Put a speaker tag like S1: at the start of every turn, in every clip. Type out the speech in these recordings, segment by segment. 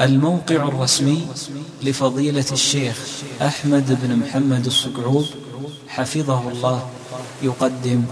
S1: الموقع الرسمي لفضيلة الشيخ أحمد بن محمد الصقعوب حفظه الله يقدم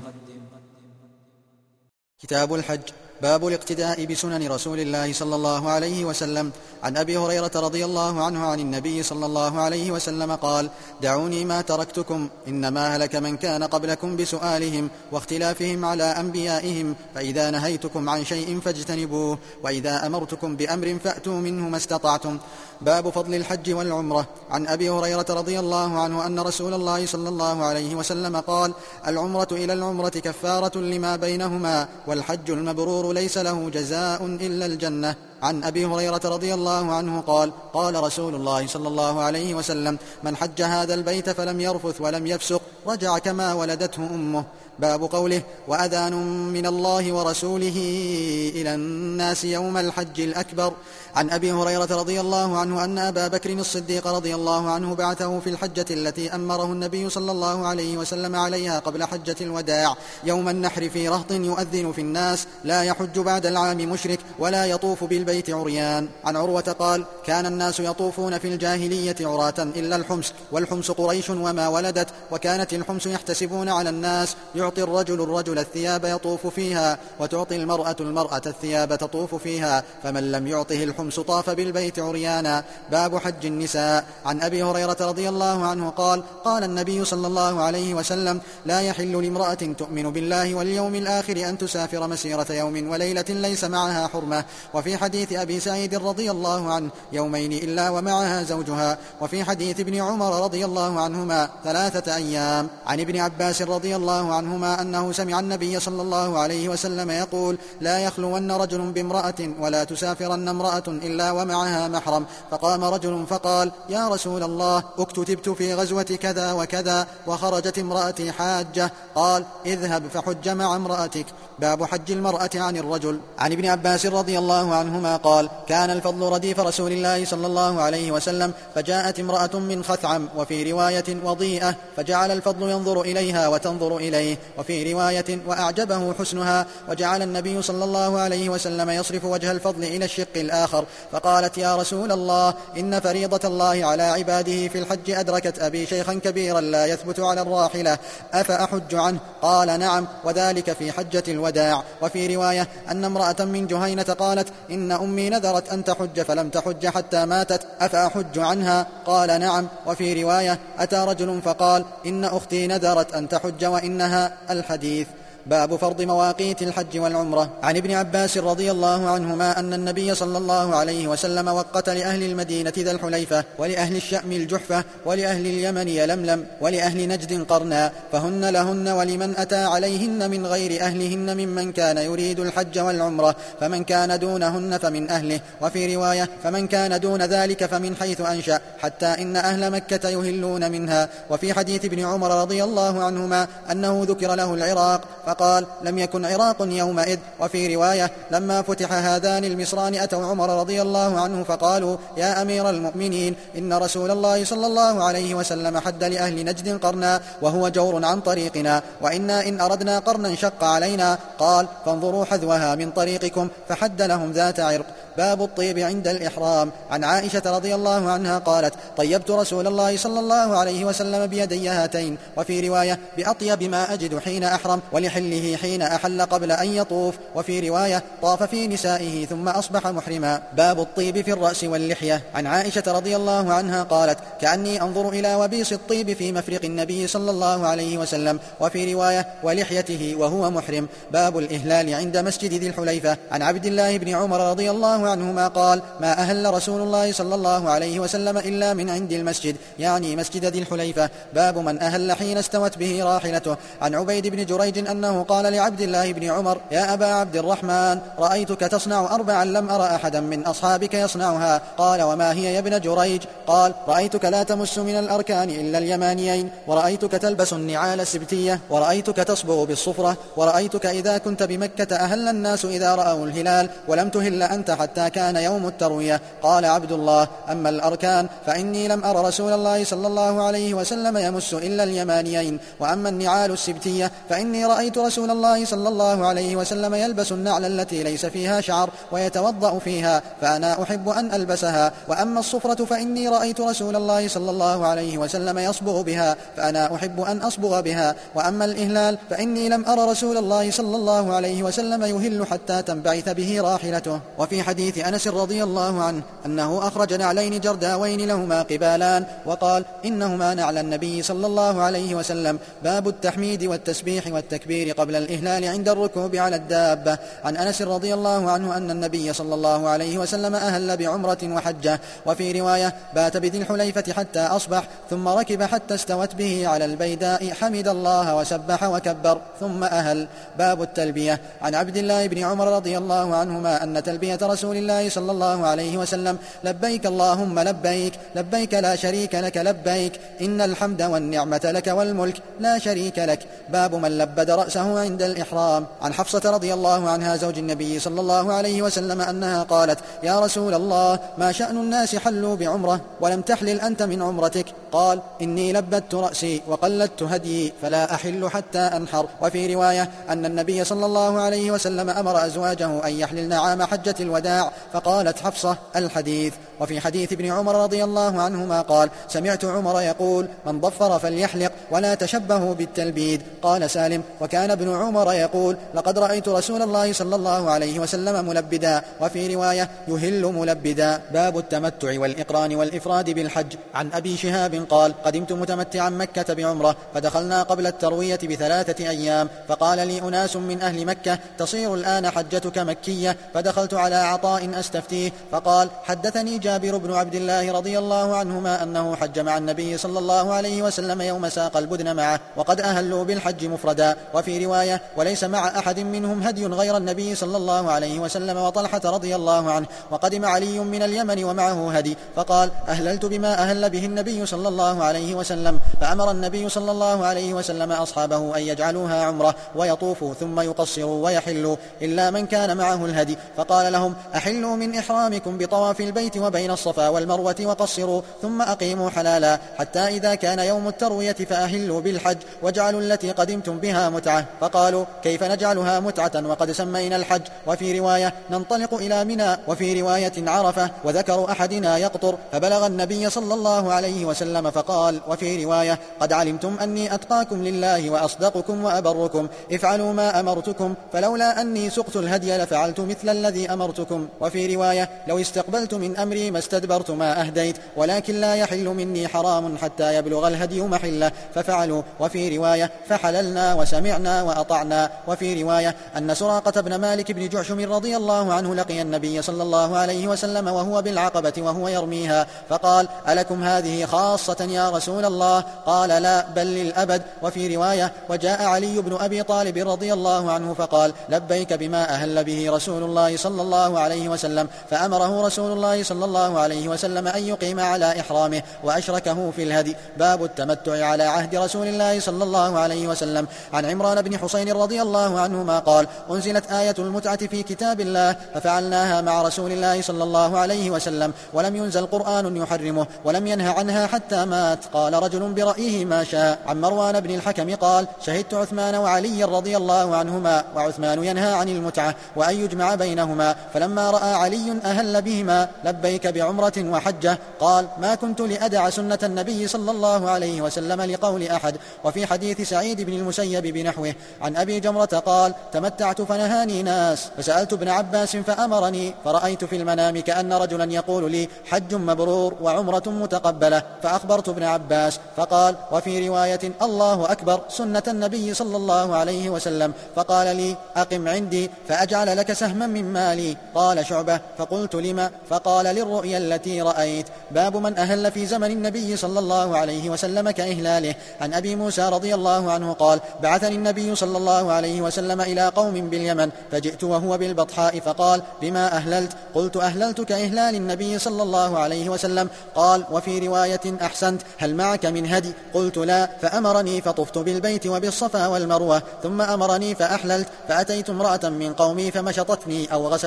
S2: كتاب الحج. باب الاقتداء بسنن رسول الله صلى الله عليه وسلم. عن أبي هريرة رضي الله عنه عن النبي صلى الله عليه وسلم قال: دعوني ما تركتكم، إنما هلك من كان قبلكم بسؤالهم واختلافهم على أنبيائهم، فإذا نهيتكم عن شيء فاجتنبوه، وإذا أمرتكم بأمر فأتوا منه ما استطعتم. باب فضل الحج والعمرة. عن أبي هريرة رضي الله عنه أن رسول الله صلى الله عليه وسلم قال: العمرة إلى العمرة كفارة لما بينهما، والحج المبرور ليس له جزاء إلا الجنة. عن أبي هريرة رضي الله عنه قال: قال رسول الله صلى الله عليه وسلم: من حج هذا البيت فلم يرفث ولم يفسق رجع كما ولدته أمه. باب قوله: وأذان من الله ورسوله إلى الناس يوم الحج الأكبر. عن أبي هريرة رضي الله عنه أن أبا بكر الصديق رضي الله عنه بعثه في الحجة التي أمره النبي صلى الله عليه وسلم عليها قبل حجة الوداع يوم النحر في رهط يؤذن في الناس: لا يحج بعد العام مشرك ولا يطوف بالبيت عريان. عن عروة قال: كان الناس يطوفون في الجاهلية عراة إلا الحمص، والحمص قريش وما ولدت، وكانت الحمص يحتسبون على الناس: يعطي الرجل الثياب يطوف فيها، وتعطي المرأة الثياب تطوف فيها، فمن لم يعطه الحمص طاف بالبيت عريانا. باب حج النساء. عن أبي هريرة رضي الله عنه قال: قال النبي صلى الله عليه وسلم: لا يحل لامرأة تؤمن بالله واليوم الآخر أن تسافر مسيرة يوم وليلة ليس معها حرمة. وفي حديث أبي سعيد رضي الله عنه: يومين إلا ومعها زوجها. وفي حديث ابن عمر رضي الله عنهما: 3 أيام. عن ابن عباس رضي الله عنهما أنه سمع النبي صلى الله عليه وسلم يقول: لا يخلون رجل بامرأة ولا تسافرن امرأة إلا ومعها محرم. فقام رجل فقال: يا رسول الله، اكتتبت في غزوة كذا وكذا وخرجت امرأتي حاجة. قال: اذهب فحج مع امرأتك. باب حج المرأة عن الرجل. عن ابن عباس رضي الله عنهما قال: كان الفضل رديف رسول الله صلى الله عليه وسلم، فجاءت امرأة من خثعم، وفي رواية وضيئة، فجعل الفضل ينظر إليها وتنظر إليه، وفي رواية وأعجبه حسنها، وجعل النبي صلى الله عليه وسلم يصرف وجه الفضل إلى الشق الآخر. فقالت: يا رسول الله، إن فريضة الله على عباده في الحج أدركت أبي شيخا كبيرا لا يثبت على الراحلة، أفأحج عنه؟ قال: نعم، وذلك في حجة الوداع. وفي رواية أن امرأة من جهينة قالت: إن أمي نذرت أن تحج فلم تحج حتى ماتت، أفأحج عنها؟ قال: نعم. وفي رواية أتى رجل فقال: إن أختي نذرت أن تحج وإنها. الحديث. باب فرض مواقيت الحج والعمرة. عن ابن عباس رضي الله عنهما أن النبي صلى الله عليه وسلم وقت لأهل المدينة ذا الحليفة، ولأهل الشأم الجحفة، ولأهل اليمن يلملم، ولأهل نجد قرنا، فهن لهن ولمن أتى عليهن من غير أهلهن ممن كان يريد الحج والعمرة، فمن كان دونهن فمن أهله. وفي رواية: فمن كان دون ذلك فمن حيث أنشأ، حتى إن أهل مكة يهلون منها. وفي حديث ابن عمر رضي الله عنهما أنه ذكر له العراق فقال: لم يكن عراق يومئذ. وفي رواية: لما فتح هذان المصران أتوا عمر رضي الله عنه فقالوا: يا أمير المؤمنين، إن رسول الله صلى الله عليه وسلم حد لأهل نجد قرنا، وهو جور عن طريقنا، وإنا إن أردنا قرنا شق علينا. قال: فانظروا حذوها من طريقكم، فحد لهم ذات عرق. باب الطيب عند الإحرام. عن عائشة رضي الله عنها قالت: طيبت رسول الله صلى الله عليه وسلم بيدي هاتين. وفي رواية: بأطيب ما أجد حين أحرم، ولحله حين أحل قبل أن يطوف. وفي رواية: طاف في نسائه ثم أصبح محرما. باب الطيب في الرأس واللحية. عن عائشة رضي الله عنها قالت: كأني أنظر إلى وبيص الطيب في مفرق النبي صلى الله عليه وسلم. وفي رواية: ولحيته وهو محرم. باب الإهلال عند مسجد ذي الحليفة. عن عبد الله بن عمر رضي الله عنهما قال: ما أهل رسول الله صلى الله عليه وسلم إلا من عند المسجد، يعني مسجد ذي الحليفة. باب من أهل حين استوت به راحلته. عن عبيد بن جريج أنه قال لعبد الله بن عمر: يا أبا عبد الرحمن، رأيتك تصنع 4 لم أرى أحدا من أصحابك يصنعها. قال: وما هي يا ابن جريج؟ قال: رأيتك لا تمس من الأركان إلا اليمانيين، ورأيتك تلبس النعال السبتية، ورأيتك تصبغ بالصفرة، ورأيتك إذا كنت بمكة أهل الناس إذا رأوا الهلال، ولم تهل أنت حتى حتى كان يوم التروية. قال عبد الله: أما الأركان فإني لم أر رسول الله صلى الله عليه وسلم يمس إلا اليمانيين. وأما النعال السبتية فإني رأيت رسول الله صلى الله عليه وسلم يلبس النعل التي ليس فيها شعر ويتوضأ فيها، فأنا أحب أن ألبسها. وأما الصفرة فإني رأيت رسول الله صلى الله عليه وسلم يصبغ بها، فأنا أحب أن أصبغ بها. وأما الإهلال فإني لم أر رسول الله صلى الله عليه وسلم يهل حتى تنبعث به راحلته. وفي حديث أنس رضي الله عنه أنه أخرج نعلين جرداوين لهما قبالان، وقال: إنهما نعل النبي صلى الله عليه وسلم. باب التحميد والتسبيح والتكبير قبل الإهلال عند الركوب على الدابة. عن أنس رضي الله عنه أن النبي صلى الله عليه وسلم أهل بعمرة وحجة. وفي رواية: بات بذي الحليفة حتى أصبح، ثم ركب حتى استوت به على البيداء، حمد الله وسبح وكبر ثم أهل. باب التلبية. عن عبد الله بن عمر رضي الله عنهما أن تلبية رسول الله صلى الله عليه وسلم: لبيك اللهم لبيك، لبيك لا شريك لك لبيك، إن الحمد والنعمة لك والملك لا شريك لك. باب من لبد رأسه عند الإحرام. عن حفصة رضي الله عنها زوج النبي صلى الله عليه وسلم أنها قالت: يا رسول الله، ما شأن الناس حلوا بعمرة ولم تحلل أنت من عمرتك؟ قال: إني لبدت رأسي وقلدت هديي فلا أحل حتى أنحر. وفي رواية أن النبي صلى الله عليه وسلم أمر أزواجه أن يحللن عام حجة الوداع، فقالت حفصة: الحديث. وفي حديث ابن عمر رضي الله عنهما قال: سمعت عمر يقول: من ضفر فليحلق ولا تشبهوا بالتلبيد. قال سالم: وكان ابن عمر يقول: لقد رأيت رسول الله صلى الله عليه وسلم ملبدا. وفي رواية: يهل ملبدا. باب التمتع والإقران والإفراد بالحج. عن أبي شهاب قال: قدمت متمتعا مكة بعمرة، فدخلنا قبل التروية ب3 أيام، فقال لي أناس من أهل مكة: تصير الآن حجتك مكية. فدخلت على عطاء أستفتيه، فقال: حدثني جابر بن عبد الله رضي الله عنهما أنه حج مع النبي صلى الله عليه وسلم يوم ساق البدن معه، وقد أهلوا بالحج مفردا. وفي رواية: وليس مع أحد منهم هدي غير النبي صلى الله عليه وسلم وطلحة رضي الله عنه. وقدم علي من اليمن ومعه هدي، فقال: أهللت بما أهل به النبي صلى الله عليه وسلم. فأمر النبي صلى الله عليه وسلم أصحابه أن يجعلوها عمرة ويطوفوا ثم يقصروا ويحلوا إلا من كان معه الهدي، فقال لهم: أحلوا من إحرامكم بطواف البيت وبين الصفا والمروة وقصروا، ثم أقيموا حلالا حتى إذا كان يوم التروية فأهلوا بالحج واجعلوا التي قدمتم بها متعة. فقالوا: كيف نجعلها متعة وقد سمينا الحج؟ وفي رواية: ننطلق إلى منى. وفي رواية: عرفة. وذكر أحدنا يقطر، فبلغ النبي صلى الله عليه وسلم فقال. وفي رواية: قد علمتم أني أتقاكم لله وأصدقكم وأبركم، افعلوا ما أمرتكم، فلولا أني سقت الهدي لفعلت مثل الذي أمرتكم. وفي رواية: لو استقبلت من أمري ما استدبرت ما أهديت، ولكن لا يحل مني حرام حتى يبلغ الهدي محله، ففعلوا. وفي رواية: فحللنا وسمعنا وأطعنا. وفي رواية أن سراقة بن مالك بن جعشم رضي الله عنه لقي النبي صلى الله عليه وسلم وهو بالعقبة وهو يرميها، فقال: ألكم هذه خاصة يا رسول الله؟ قال: لا، بل للأبد. وفي رواية: وجاء علي بن أبي طالب رضي الله عنه فقال: لبيك بما أهل به رسول الله صلى الله عليه وسلم، فأمره رسول الله صلى الله عليه وسلم أن يقيم على إحرامه وأشركه في الهدي. باب التمتع على عهد رسول الله صلى الله عليه وسلم. عن عمران بن حسين رضي الله عنهما قال: أنزلت آية المتعة في كتاب الله، ففعلناها مع رسول الله صلى الله عليه وسلم، ولم ينزل قرآن يحرمه، ولم ينه عنها حتى مات. قال رجل برأيه ما شاء. عن مروان بن الحكم قال: شهدت عثمان وعلي رضي الله عنهما، وعثمان ينهى عن المتعة وأن يجمع بينهما، فلما رأى علي أهل بهما: لبيك بعمرة وحجة. قال: ما كنت لأدع سنة النبي صلى الله عليه وسلم لقول أحد. وفي حديث سعيد بن المسيب بنحوه. عن أبي جمرة قال: تمتعت فنهاني ناس، فسألت ابن عباس فأمرني، فرأيت في المنام كأن رجلا يقول لي: حج مبرور وعمرة متقبلة، فأخبرت ابن عباس فقال. وفي رواية: الله أكبر، سنة النبي صلى الله عليه وسلم. فقال لي: أقم عندي فأجعل لك سهما من مالي. قال شعبة: فقلت لما؟ فقال: للرؤيا التي رأيت. باب من أهل في زمن النبي صلى الله عليه وسلم كإهلاله. عن أبي موسى رضي الله عنه قال: بعثني النبي صلى الله عليه وسلم إلى قوم باليمن، فجئت وهو بالبطحاء، فقال: بما أهللت؟ قلت: أهللت كإهلال النبي صلى الله عليه وسلم. قال: وفي رواية: أحسنت، هل معك من هدي؟ قلت: لا. فأمرني فطفت بالبيت وبالصفا والمروة، ثم أمرني فأحللت، فأتيت امرأة من قومي فمشطتني أو غسلت رأسي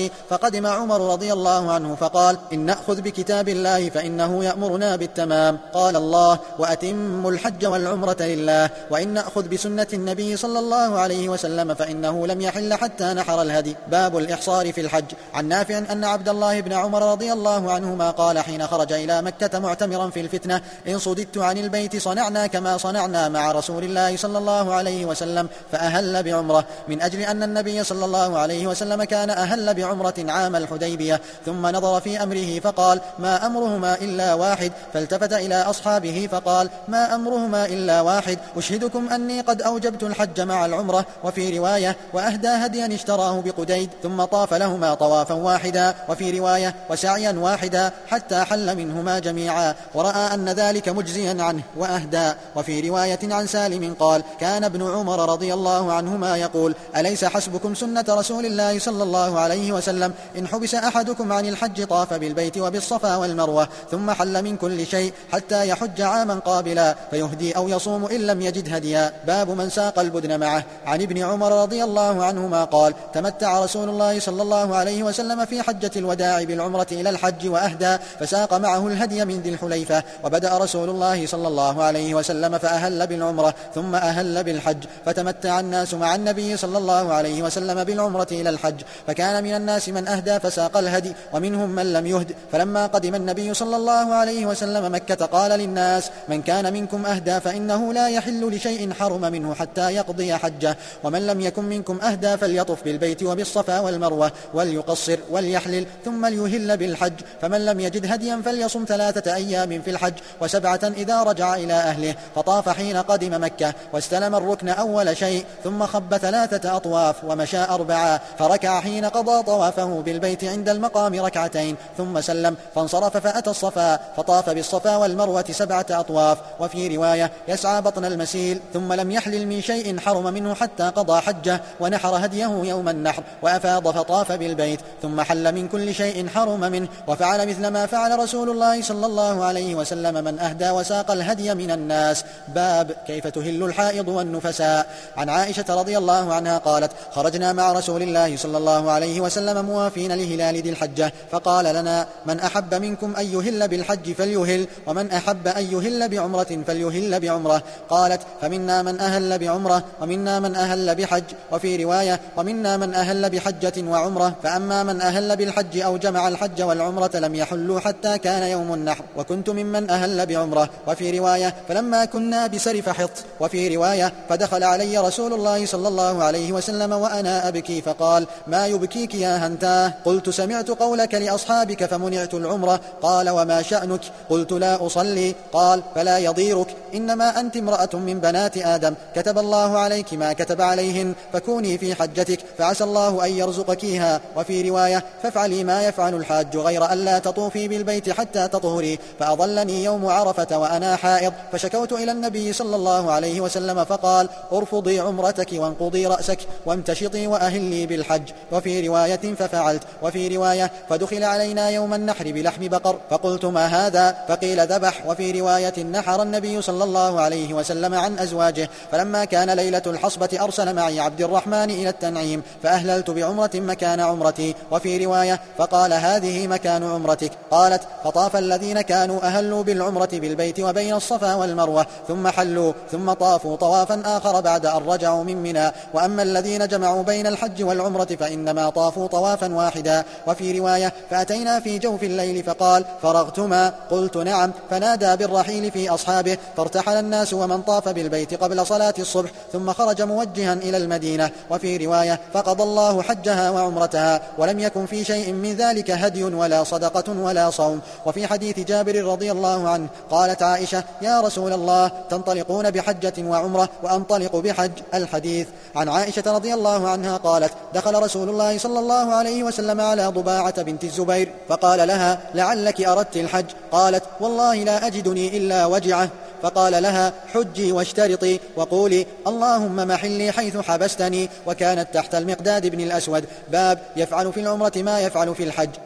S2: الأنصاري، فقدم عمر رضي الله عنه فقال: إن نأخذ بكتاب الله فإنه يأمرنا بالتمام. قال الله: وأتموا الحج والعمرة لله. وإن نأخذ بسنة النبي صلى الله عليه وسلم فإنه لم يحل حتى نحر الهدي. باب الإحصار في الحج. عن نافع أن عبد الله بن عمر رضي الله عنهما قال حين خرج إلى مكة معتمرا في الفتنة: إن صددت عن البيت صنعنا كما صنعنا مع رسول الله صلى الله عليه وسلم، فأهل بعمرة، من أجل أن النبي صلى الله عليه وسلم كان أهل بعمرة عام الحديبية. ثم نظر في أمره فقال: ما أمرهما إلا واحد. فالتفت إلى أصحابه فقال: ما أمرهما إلا واحد، أشهدكم أني قد أوجبت الحج مع العمرة. وفي رواية: وأهدى هديا اشتراه بقديد، ثم طاف لهما طوافا واحدا. وفي رواية: وسعيا واحدا، حتى حل منهما جميعا، ورأى أن ذلك مجزيا عنه وأهدى. وفي رواية عن سالم قال: كان ابن عمر رضي الله عنهما يقول: أليس حسبكم سنة رسول الله صلى الله عليه وسلم، إن حبس أحدكم عن الحج طاف بالبيت وبالصفا والمروة، ثم حل من كل شيء حتى يحج عاما قابلا، فيهدي أو يصوم إن لم يجد هديا. باب من ساق البدن معه. عن ابن عمر رضي الله عنهما قال: تمتع رسول الله صلى الله عليه وسلم في حجة الوداع بالعمرة إلى الحج وأهدى، فساق معه الهدي من ذي الحليفة. وبدأ رسول الله صلى الله عليه وسلم فأهل بالعمرة ثم أهل بالحج، فتمتع الناس مع النبي صلى الله عليه وسلم بالعمرة إلى الحج، فكان من الناس من أهدى فساق الهدي، ومنهم من لم يهد. فلما قدم النبي صلى الله عليه وسلم مكة قال للناس: من كان منكم أهدى فإنه لا يحل لشيء حرم منه حتى يقضي حجه، ومن لم يكن منكم أهدى فليطف بالبيت وبالصفا والمروة، وليقصر وليحلل ثم ليهل بالحج. فمن لم يجد هديا فليصم 3 أيام في الحج و7 إذا رجع إلى أهله. فطاف حين قدم مكة، واستلم الركن أول شيء، ثم خب 3 أطواف ومشى 4، فركع حين قضى طوافه بالبيت عند المقام 2 ثم سلم، فانصرف فأتى الصفا، فطاف بالصفا والمروة 7 أطواف. وفي رواية: يسعى بطن المسيل، ثم لم يحلل من شيء حرم منه حتى قضى حجه، ونحر هديه يوم النحر، وأفاض فطاف بالبيت، ثم حل من كل شيء حرم منه، وفعل مثل ما فعل رسول الله صلى الله عليه وسلم من أهدى وساق الهدي من الناس. باب كيف تهل الحائض والنفساء. عن عائشة رضي الله عنها قالت: خرجنا مع رسول الله صلى الله عليه وسلم موافين لهلال ذي الحجة، فقال لنا: من أحب منكم أن يهل بالحج فليهل، ومن أحب أن يهل بعمرة فليهل بعمرة. قالت: فمنا من أهل بعمرة، ومنا من أهل بحج. وفي رواية: ومنا من أهل بحجة وعمرة، فأما من أهل بالحج أو جمع الحج والعمرة لم يحلوا حتى كان يوم النحر، وكنت ممن أهل بعمرة. وفي رواية: فلما كنا بسرف حط. وفي رواية: فدخل علي رسول الله صلى الله عليه وسلم وأنا أبكي، فقال: ما يبكيك يا هنتاه؟ قلت: سمعت قولك لأصحابك فمنعت العمرة. قال: وما شأنك؟ قلت: لا أصلي. قال: فلا يضيرك، إنما أنت امرأة من بنات آدم، كتب الله عليك ما كتب عليهن، فكوني في حجتك فعسى الله أن يرزقكيها. وفي رواية: فافعلي ما يفعل الحاج غير أن لا تطوفي بالبيت حتى تطهري. فأضلني يوم عرفة وأنا حائض، فشكوت إلى النبي صلى الله عليه وسلم فقال: ارفضي عمرتك وانقضي رأسك وامتشطي وأهلي بالحج. وفي رواية: ففعلت. وفي رواية: فدخل علينا يوم النحر بلحم بقر، فقلت: ما هذا؟ فقيل: ذبح. وفي رواية: نحر النبي صلى الله عليه وسلم عن أزواجه. فلما كان ليلة الحصبة أرسل معي عبد الرحمن إلى التنعيم، فأهللت بعمرة مكان عمرتي. وفي رواية: فقال: هذه مكان عمرتك. قالت: فطاف الذين كانوا أهلوا بالعمرة بالبيت وبين الصفا والمروة، ثم حلوا، ثم طافوا طوافا آخر بعد أن رجعوا من منى. وأما الذين جمعوا بين الحج والعمرة فإنما طافوا طوافا واحدا. وفي رواية: فأتينا في جوف الليل فقال: فرغتما؟ قلت: نعم. فنادى بالرحيل في أصحابه، فارتحل الناس ومن طاف بالبيت قبل صلاة الصبح، ثم خرج موجها إلى المدينة. وفي رواية: فقضى الله حجها وعمرتها، ولم يكن في شيء من ذلك هدي ولا صدقة ولا صوم. وفي حديث جابر رضي الله عنه قالت عائشة: يا رسول الله، تنطلقون بحجة وعمرة وأنطلق بحج؟ الحديث. عن عائشة رضي الله عنها قالت: دخل رسول الله صلى الله عليه وسلم على ضباعة بنت الزبير، فقال لها: لعلك أردت الحج. قالت: والله لا أجدني إلا وجعه. فقال لها: حجي واشترطي وقولي: اللهم محلي حيث حبستني. وكانت تحت المقداد بن الأسود. باب يفعل في العمرة ما يفعل في الحج.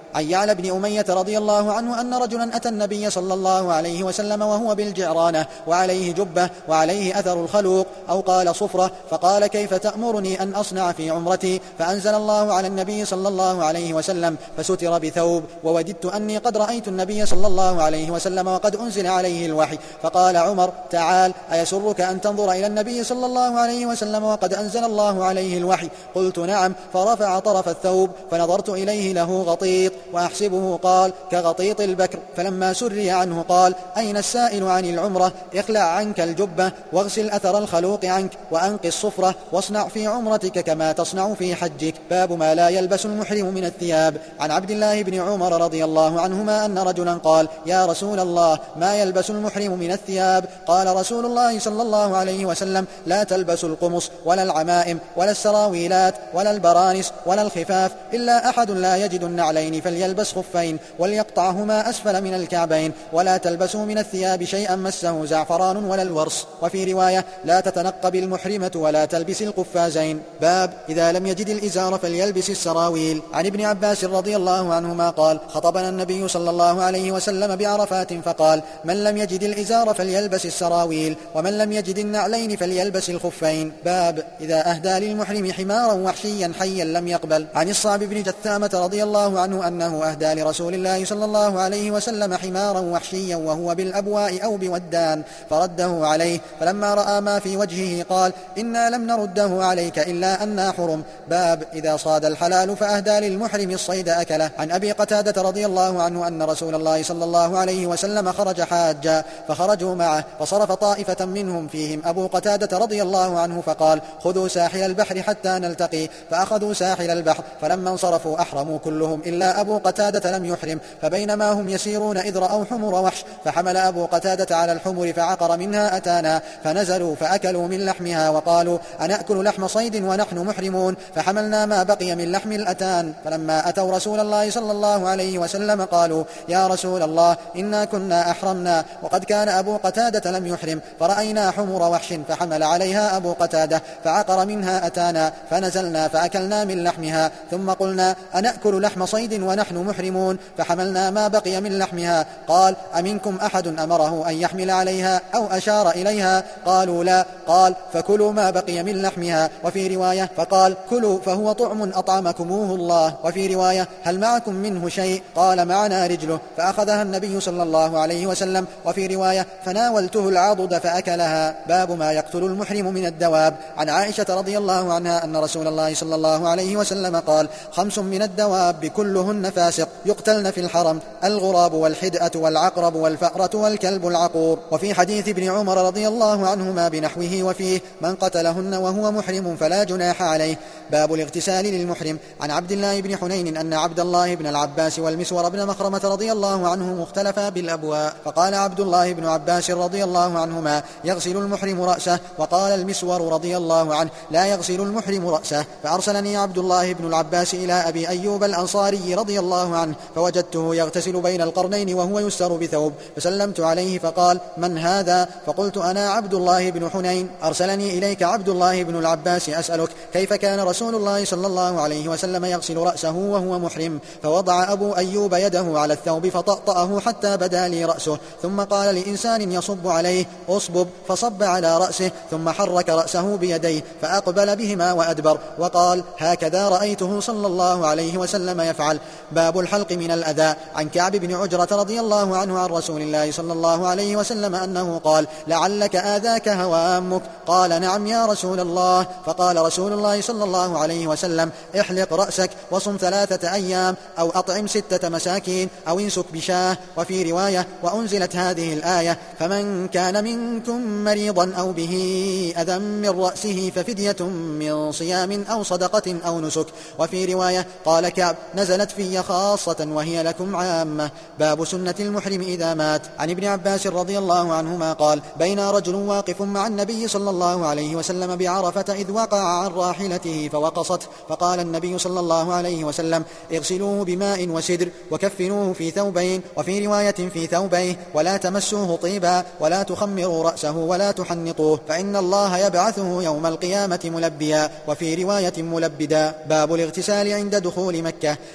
S2: عن يعلى بن أمية رضي الله عنه أن رجلا أتى النبي صلى الله عليه وسلم وهو بالجعرانة وعليه جبة وعليه أثر الخلوق أو قال صفرة، فقال: كيف تأمرني أن أصنع في عمرتي؟ فأنزل الله على النبي صلى الله عليه وسلم فستر بثوب. ووددت أني قد رأيت النبي صلى الله عليه وسلم وقد أنزل عليه الوحي. فقال عمر: تعال، أيسرك أن تنظر إلى النبي صلى الله عليه وسلم وقد أنزل الله عليه الوحي؟ قلت: نعم. فرفع طرف الثوب فنظرت إليه له غطيط، وأحسبه قال: كغطيط البكر. فلما سري عنه قال: أين السائل عن العمرة؟ اخلع عنك الجبة واغسل أثر الخلوق عنك وأنقي الصفرة واصنع في عمرتك كما تصنع في حجك. باب ما لا يلبس المحرم من الثياب. عن عبد الله بن عمر رضي الله عنهما أن رجلا قال: يا رسول الله، ما يلبس المحرم من الثياب؟ قال رسول الله صلى الله عليه وسلم: لا تلبس القمص ولا العمائم ولا السراويلات ولا البرانس ولا الخفاف، إلا أحد لا يجد النعلين فليلبس خفين وليقطعهما أسفل من الكعبين، ولا تلبسوا من الثياب شيئا مسه زعفران ولا الورص. وفي رواية: لا تتنقب المحرمة ولا تلبس القفازين. باب إذا لم يجد الإزار فليلبس السراويل. عن ابن عباس رضي الله عنهما قال: خطبنا النبي صلى الله عليه وسلم بعرفات فقال: من لم يجد الإزار فليلبس السراويل، ومن لم يجد النعلين فليلبس الخفين. باب إذا أهدى للمحرم حمارا وحشيا حيا لم يقبل. عن الصعب بن جثامة رضي الله عنه أنه أهدى لرسول الله صلى الله عليه وسلم حمارا وحشيا وهو بالأبواء أو بودان، فرده عليه، فلما رأى ما في وجهه قال: إنا لم نرده عليك إلا أننا حرم. باب إذا صاد الحلال فأهدى للمحرم الصيد أكله. عن أبي قتادة رضي الله عنه أن رسول الله صلى الله عليه وسلم خرج حاجا فخرجوا معه، فصرف طائفة منهم فيهم أبو قتادة رضي الله عنه فقال: خذوا ساحل البحر حتى نلتقي، فأخذوا ساحل البحر، فلما انصرفوا أحرموا كلهم إلا أبو قتادة لم يحرم، فبينما هم يسيرون إذ رأوا حمر وحش، فحمل أبو قتادة على الحمر فعقر منها أتانا، فنزلوا فأكلوا من لحمها وقالوا: أنأكل لحم صيد ونحن محرمون؟ فحملنا ما بقي من لحم الأتان، فلما أتوا رسول الله صلى الله عليه وسلم قالوا: يا رسول الله، إنا كنا أحرمنا وقد كان أبو قتادة لم يحرم، فرأينا حمر وحش فحمل عليها أبو قتادة فعقر منها أتانا، فنزلنا فأكلنا من لحمها، ثم قلنا: أنأكل لحم صيد ونحن محرمون؟ فحملنا ما بقي من لحمها. قال: أمنكم أحد أمره أن يحمل عليها أو أشار إليها؟ قالوا: لا. قال: فكلوا ما بقي من لحمها. وفي رواية: فقال: كلوا فهو طعم أطعمكموه الله. وفي رواية: هل معكم منه شيء؟ قال: معنا رجله، فأخذها النبي صلى الله عليه وسلم. وفي رواية: فناولته العضد فأكلها. باب ما يقتل المحرم من الدواب. عن عائشة رضي الله عنها أن رسول الله صلى الله عليه وسلم قال: 5 من الدواب كلهن فاسق يقتلن في الحرم: الغراب والحدأة والعقرب والفأرة والكلب العقور. وفي حديث ابن عمر رضي الله عنهما بنحوه وفيه: من قتلهن وهو محرم فلا جناح عليه. باب الاغتسال للمحرم. عن عبد الله بن حنين أن عبد الله بن العباس والمسور بن مخرمة رضي الله عنهم اختلفا بالأبواء، فقال عبد الله بن عباس رضي الله عنهما: يغسل المحرم رأسه، وقال المسور رضي الله عنه: لا يغسل المحرم رأسه. فأرسلني عبد الله بن العباس إلى أبي أيوب الأنصاري رضي الله عنه، فوجدته يغتسل بين القرنين وهو يستر بثوب، فسلمت عليه فقال: من هذا؟ فقلت: أنا عبد الله بن حنين، أرسلني إليك عبد الله بن العباس أسألك كيف كان رسول الله صلى الله عليه وسلم يغسل رأسه وهو محرم؟ فوضع أبو أيوب يده على الثوب فطأطأه حتى بدا لي رأسه، ثم قال لإنسان يصب عليه: أصبب، فصب على رأسه، ثم حرك رأسه بيديه فأقبل بهما وأدبر، وقال: هكذا رأيته صلى الله عليه وسلم يفعل. باب الحلق من الأذى. عن كعب بن عجرة رضي الله عنه عن رسول الله صلى الله عليه وسلم أنه قال: لعلك آذاك هوامك؟ قال: نعم يا رسول الله. فقال رسول الله صلى الله عليه وسلم: احلق رأسك وصم 3 أيام، أو أطعم 6 مساكين، أو انسك بشاه. وفي رواية: وأنزلت هذه الآية: فمن كان منكم مريضا أو به أذى من رأسه ففدية من صيام أو صدقة أو نسك. وفي رواية: قال كعب: نزلت في خاصة وهي لكم عامة. باب سنة المحرم إذا مات. عن ابن عباس رضي الله عنهما قال: بين رجل واقف مع النبي صلى الله عليه وسلم بعرفة إذ وقع عن راحلته فوقصت، فقال النبي صلى الله عليه وسلم: اغسلوه بماء وسدر وكفنوه في ثوبين، وفي رواية: في ثوبيه، ولا تمسوه طيبا ولا تخمروا رأسه ولا تحنطوه، فإن الله يبعثه يوم القيامة ملبيا. وفي رواية: ملبدا. باب الاغتسال عند دخول مكة. عن نافع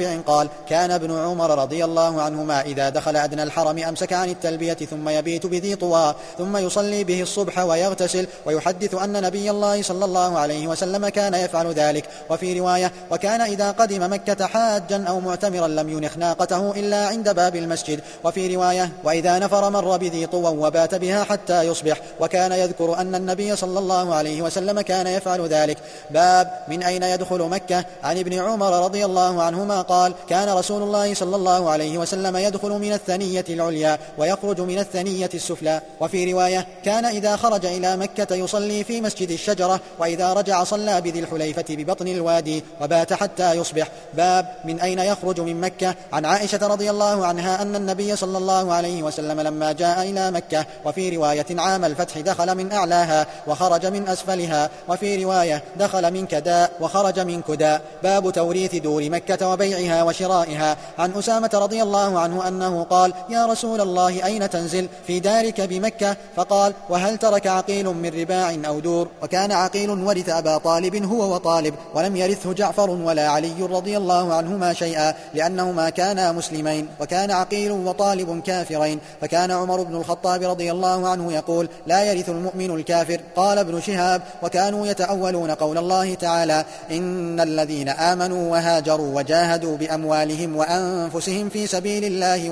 S2: نافع قال كان ابن عمر رضي الله عنهما إذا دخل أدنى الحرم أمسك عن التلبية ثم يبيت بذي طوى ثم يصلي به الصبح ويغتسل ويحدث أن نبي الله صلى الله عليه وسلم كان يفعل ذلك. وفي رواية وكان إذا قدم مكة حاجا أو معتمرا لم ينخ ناقته إلا عند باب المسجد. وفي رواية وإذا نفر مر بذي طوى وبات بها حتى يصبح. وكان يذكر أن النبي صلى الله عليه وسلم كان يفعل ذلك. باب من أين يدخل مكة. عن ابن عمر رضي الله عنهما قال كان رسول الله صلى الله عليه وسلم يدخل من الثنية العليا ويخرج من الثنية السفلى. وفي رواية كان إذا خرج إلى مكة يصلي في مسجد الشجرة وإذا رجع صلى بذي الحليفة ببطن الوادي وبات حتى يصبح. باب من أين يخرج من مكة. عن عائشة رضي الله عنها أن النبي صلى الله عليه وسلم لما جاء إلى مكة وفي رواية عام الفتح دخل من أعلاها وخرج من أسفلها. وفي رواية دخل من كداء وخرج من كداء. باب توريث دور مكة وبيعها وشرائها. عن أسامة رضي الله عنه أنه قال يا رسول الله أين تنزل في دارك بمكة؟ فقال وهل ترك عقيل من رباع أو دور؟ وكان عقيل ورث أبا طالب هو وطالب ولم يرثه جعفر ولا علي رضي الله عنهما شيئا لأنهما كانا مسلمين وكان عقيل وطالب كافرين. فكان عمر بن الخطاب رضي الله عنه يقول لا يرث المؤمن الكافر. قال ابن شهاب وكانوا يتأولون قول الله تعالى إن الذين آمنوا وهاجروا وجاهدوا بأموالهم وأنفسهم في سبيل الله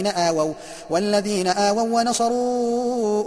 S2: والذين آووا ونصروا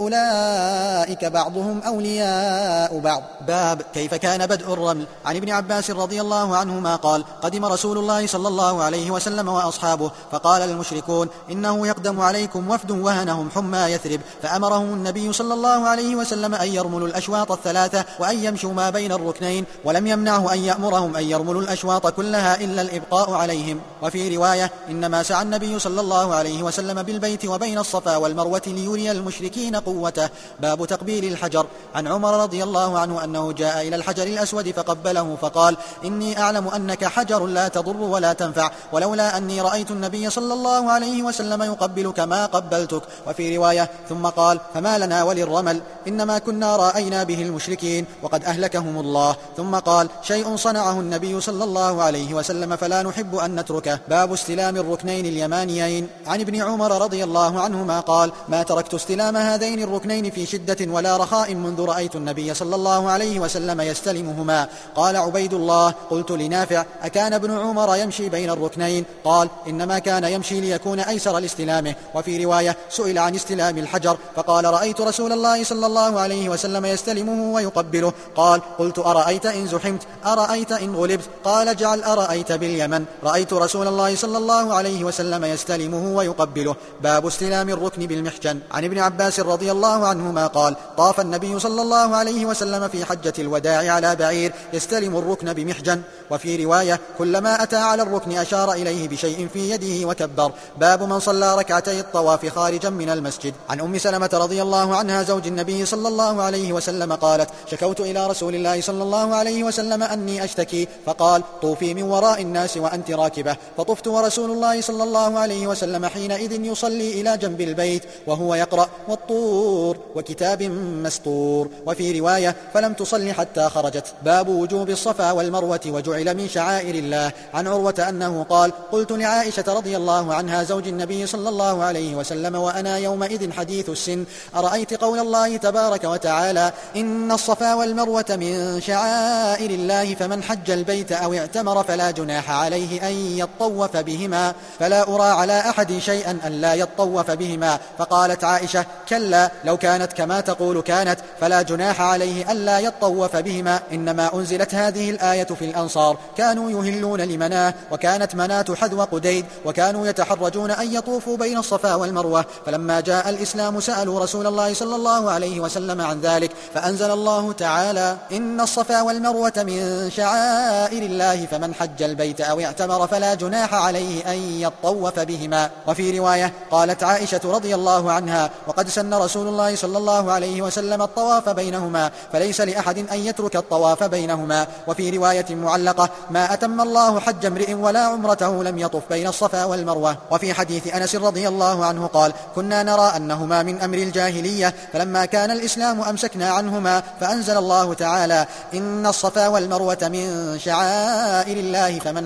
S2: أولئك بعضهم أولياء بعض. باب كيف كان بدء الرمل. عن ابن عباس رضي الله عنهما قال قدم رسول الله صلى الله عليه وسلم وأصحابه فقال المشركون إنه يقدم عليكم وفد وهنهم حمى يثرب فأمرهم النبي صلى الله عليه وسلم أن يرملوا الأشواط الثلاثة وأن يمشوا ما بين الركنين ولم يمنعه أن يأمرهم أن يرملوا الأشواط كلها إلا الإبقاء عليهم. وفي رواية إنما سعى النبي صلى الله عليه وسلم بالبيت وبين الصفا والمروة ليري المشركين قوته. باب تقبيل الحجر. عن عمر رضي الله عنه أنه جاء إلى الحجر الأسود فقبله فقال إني أعلم أنك حجر لا تضر ولا تنفع ولولا أني رأيت النبي صلى الله عليه وسلم يقبلك ما قبلتك. وفي رواية ثم قال فما لنا وللرمل إنما كنا رأينا به المشركين وقد أهلكهم الله. ثم قال شيء صنعه النبي صلى الله عليه وسلم فلا نحب أن نتركه. باب استلام الركنين اليمانيين. عن ابن عمر رضي الله عنهما قال ما تركت استلام هذين الركنين في شدة ولا رخاء منذ رأيت النبي صلى الله عليه وسلم يستلمهما. قال عبيد الله قلت لنافع أكان ابن عمر يمشي بين الركنين؟ قال إنما كان يمشي ليكون أيسر لاستلامه. وفي رواية سئل عن استلام الحجر فقال رأيت رسول الله صلى الله عليه وسلم يستلمه ويقبله. قال قلت أرأيت إن زحمت أرأيت إن غلبت؟ قال اجعل أرأيت باليمن. رأيت رسول الله صلى الله عليه وسلم يستلمه ويقبله. باب استلام الركن بالمحجن. عن ابن عباس رضي الله عنهما قال طاف النبي صلى الله عليه وسلم في حجة الوداع على بعير يستلم الركن بمحجن. وفي رواية كلما أتى على الركن أشار إليه بشيء في يده وكبر. باب من صلى ركعتي الطواف خارجا من المسجد. عن أم سلمة رضي الله عنها زوج النبي صلى الله عليه وسلم قالت شكوت إلى رسول الله صلى الله عليه وسلم أني أشتكي فقال طوفي من وراء الناس وأنت راكبة. فطفت ورسول الله صلى الله عليه وسلم حينئذ يصلي إلى جنب البيت وهو يقرأ والطور وكتاب مسطور. وفي رواية فلم تصلي حتى خرجت. باب وجوب الصفا والمروة وجعل من شعائر الله. عن عروة أنه قال قلت لعائشة رضي الله عنها زوج النبي صلى الله عليه وسلم وأنا يومئذ حديث السن أرأيت قول الله تبارك وتعالى إن الصفا والمروة من شعائر الله فمن حج البيت أو اعتمر فلا جناح عليه أن يطوف بهما فلا أرى على أحد شيئا أن لا يطوف بهما. فقالت عائشة كلا لو كانت كما تقول كانت فلا جناح عليه أن لا يطوف بهما إنما أنزلت هذه الآية في الأنصار كانوا يهلون لمناه وكانت مناة حذو قديد وكانوا يتحرجون أن يطوفوا بين الصفا والمروة فلما جاء الإسلام سألوا رسول الله صلى الله عليه وسلم عن ذلك فأنزل الله تعالى إن الصفا والمروة من شعائر الله فمن حج البيت أو اعتمر فلا جناح عليه أن يطوف بهما. وفي رواية قالت عائشة رضي الله عنها وقد سن رسول الله صلى الله عليه وسلم الطواف بينهما فليس لأحد أن يترك الطواف بينهما. وفي رواية معلقة ما أتم الله حج امرئ ولا عمرته لم يطف بين الصفا والمروة. وفي حديث أنس رضي الله عنه قال كنا نرى أنهما من أمر الجاهلية فلما كان الإسلام أمسكنا عنهما فأنزل الله تعالى إن الصفا والمروة من شعائر الله فمن حج البيت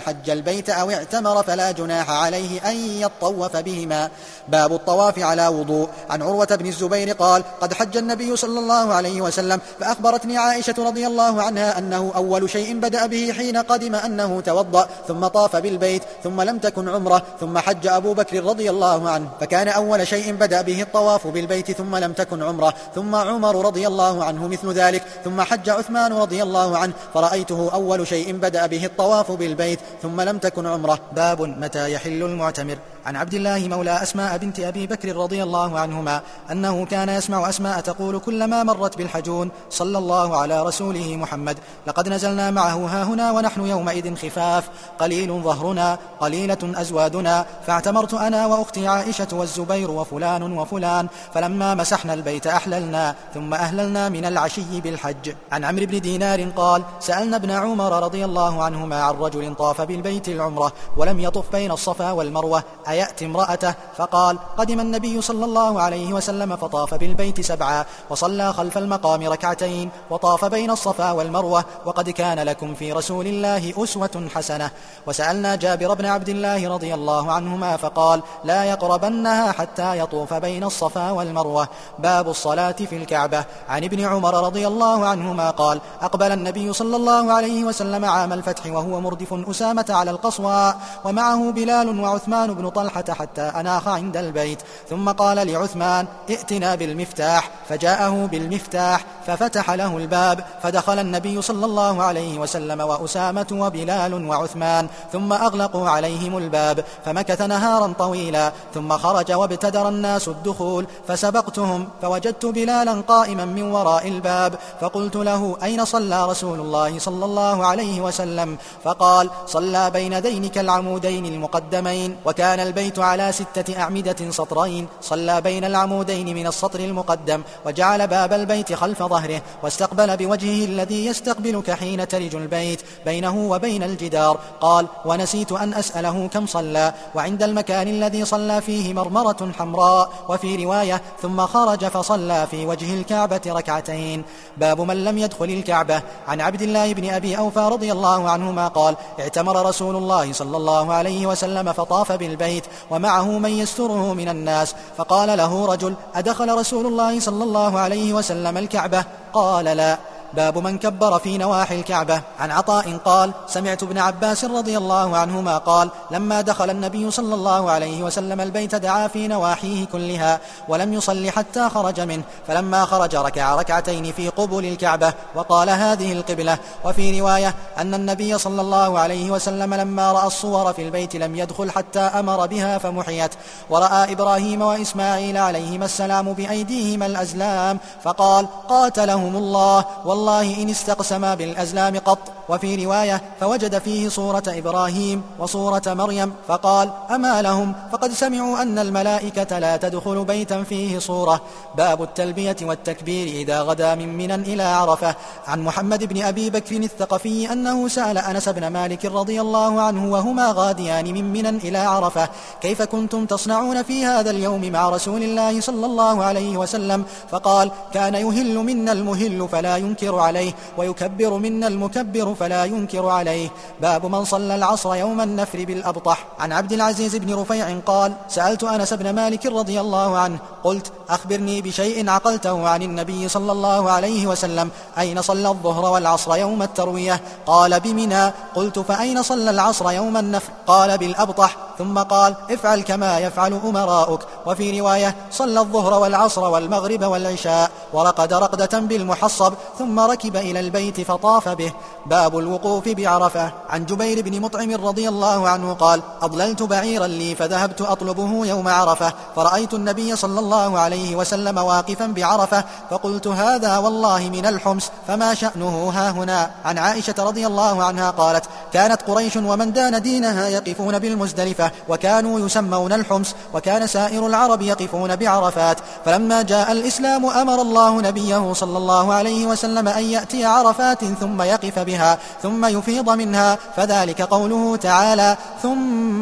S2: البيت أو اعتمر فلا جناح عليه أن يطوف بهما. باب الطواف على وضوء. عن عروة بن الزبير قال قد حج النبي صلى الله عليه وسلم فأخبرتني عائشة رضي الله عنها أنه أول شيء بدأ به حين قدم أنه توضأ ثم طاف بالبيت ثم لم تكن عمره، ثم حج أبو بكر رضي الله عنه فكان أول شيء بدأ به الطواف بالبيت ثم لم تكن عمره، ثم عمر رضي الله عنه مثل ذلك، ثم حج عثمان رضي الله عنه فرأيته أول شيء بدأ به الطواف بالبيت ثم لم تكن عمره. باب متى يحل المعتمر. عن عبد الله مولى أسماء بنت أبي بكر رضي الله عنهما أنه كان يسمع أسماء تقول كلما مرت بالحجون صلى الله على رسوله محمد لقد نزلنا معه هاهنا ونحن يومئذ خفاف قليل ظهرنا قليلة أزوادنا، فاعتمرت أنا وأختي عائشة والزبير وفلان وفلان، فلما مسحنا البيت أحللنا ثم أهللنا من العشي بالحج. عن عمرو بن دينار قال سألنا ابن عمر رضي الله عنهما عن رجل طاف بالبيت العمرة ولم يطف بين الصفا والمروة أيأتي امرأته؟ فقال قدم النبي صلى الله عليه وسلم فطاف بالبيت 7 وصلى خلف المقام ركعتين وطاف بين الصفا والمروة وقد كان لكم في رسول الله أسوة حسنة. وسألنا جابر بن عبد الله رضي الله عنهما فقال لا يقربنها حتى يطوف بين الصفا والمروة. باب الصلاة في الكعبة. عن ابن عمر رضي الله عنهما قال أقبل النبي صلى الله عليه وسلم عام الفتح وهو مردف أسامة على القصواء ومعه بلال وعثمان بن طلحة حتى أناخ عند البيت، ثم قال لعثمان ائتنا بالمفتاح، فجاءه بالمفتاح ففتح له الباب، فدخل النبي صلى الله عليه وسلم وأسامة وبلال وعثمان، ثم أغلقوا عليهم الباب، فمكث نهارا طويلا، ثم خرج وابتدر الناس الدخول، فسبقتهم فوجدت بلالا قائما من وراء الباب، فقلت له أين صلى رسول الله صلى الله عليه وسلم؟ فقال صلى بين ذينك العمودين المقدمين، وكان البيت على 6 أعمدة سطرين، صلى بين العمودين من السطر المقدم، وجعل باب البيت خلف ظهره، واستقبل بوجهه الذي يستقبلك حين تلج البيت بينه وبين الجدار. قال ونسيت أن أسأله كم صلى، وعند المكان الذي صلى فيه مرمرة حمراء. وفي رواية ثم خرج فصلى في وجه الكعبة ركعتين. باب من لم يدخل الكعبة. عن عبد الله بن أبي أوفى رضي الله عنهما قال اعتمر رسول الله صلى الله عليه وسلم فطاف بالبيت ومعه من يستره من الناس، فقال له رجل أدخل رسول الله صلى الله عليه وسلم الكعبة؟ قال لا. باب من كبر في نواحي الكعبة. عن عطاء قال سمعت ابن عباس رضي الله عنهما قال لما دخل النبي صلى الله عليه وسلم البيت دعا في نواحيه كلها ولم يصل حتى خرج منه، فلما خرج ركع ركعتين في قبل الكعبة وقال هذه القبلة. وفي رواية أن النبي صلى الله عليه وسلم لما رأى الصور في البيت لم يدخل حتى أمر بها فمحيت، ورأى إبراهيم وإسماعيل عليهما السلام بأيديهما الأزلام فقال قاتلهم الله والله إن استقسما بالأزلام قط. وفي رواية فوجد فيه صورة إبراهيم وصورة مريم فقال أما لهم فقد سمعوا أن الملائكة لا تدخل بيتا فيه صورة. باب التلبية والتكبير إذا غدا من منى إلى عرفة. عن محمد بن أبي بكر الثقفي أنه سأل أنس بن مالك رضي الله عنه وهما غاديان من منى إلى عرفة كيف كنتم تصنعون في هذا اليوم مع رسول الله صلى الله عليه وسلم؟ فقال كان يهل منا المهل فلا ينكر عليه ويكبر منا المكبر فلا ينكر عليه. باب من صلى العصر يوم النفر بالأبطح. عن عبد العزيز بن رفيع قال سألت أنس بن مالك رضي الله عنه قلت أخبرني بشيء عقلته عن النبي صلى الله عليه وسلم أين صلى الظهر والعصر يوم التروية؟ قال بمنى. قلت فأين صلى العصر يوم النفر؟ قال بالأبطح. ثم قال افعل كما يفعل أمراؤك. وفي رواية صلى الظهر والعصر والمغرب والعشاء ورقد رقدة بالمحصب ثم ركب إلى البيت فطاف به. باب الوقوف بعرفة. عن جبير بن مطعم رضي الله عنه قال أضللت بعيرا لي فذهبت أطلبه يوم عرفة فرأيت النبي صلى الله عليه وسلم واقفا بعرفة فقلت هذا والله من الحمص فما شأنه ها هنا. عن عائشة رضي الله عنها قالت كانت قريش ومن دان دينها يقفون بالمزدلفة وكانوا يسمون الحمص، وكان سائر العرب يقفون بعرفات، فلما جاء الإسلام أمر الله نبيه صلى الله عليه وسلم أن يأتي عرفات ثم يقف بها ثم يفيض منها، فذلك قوله تعالى ثم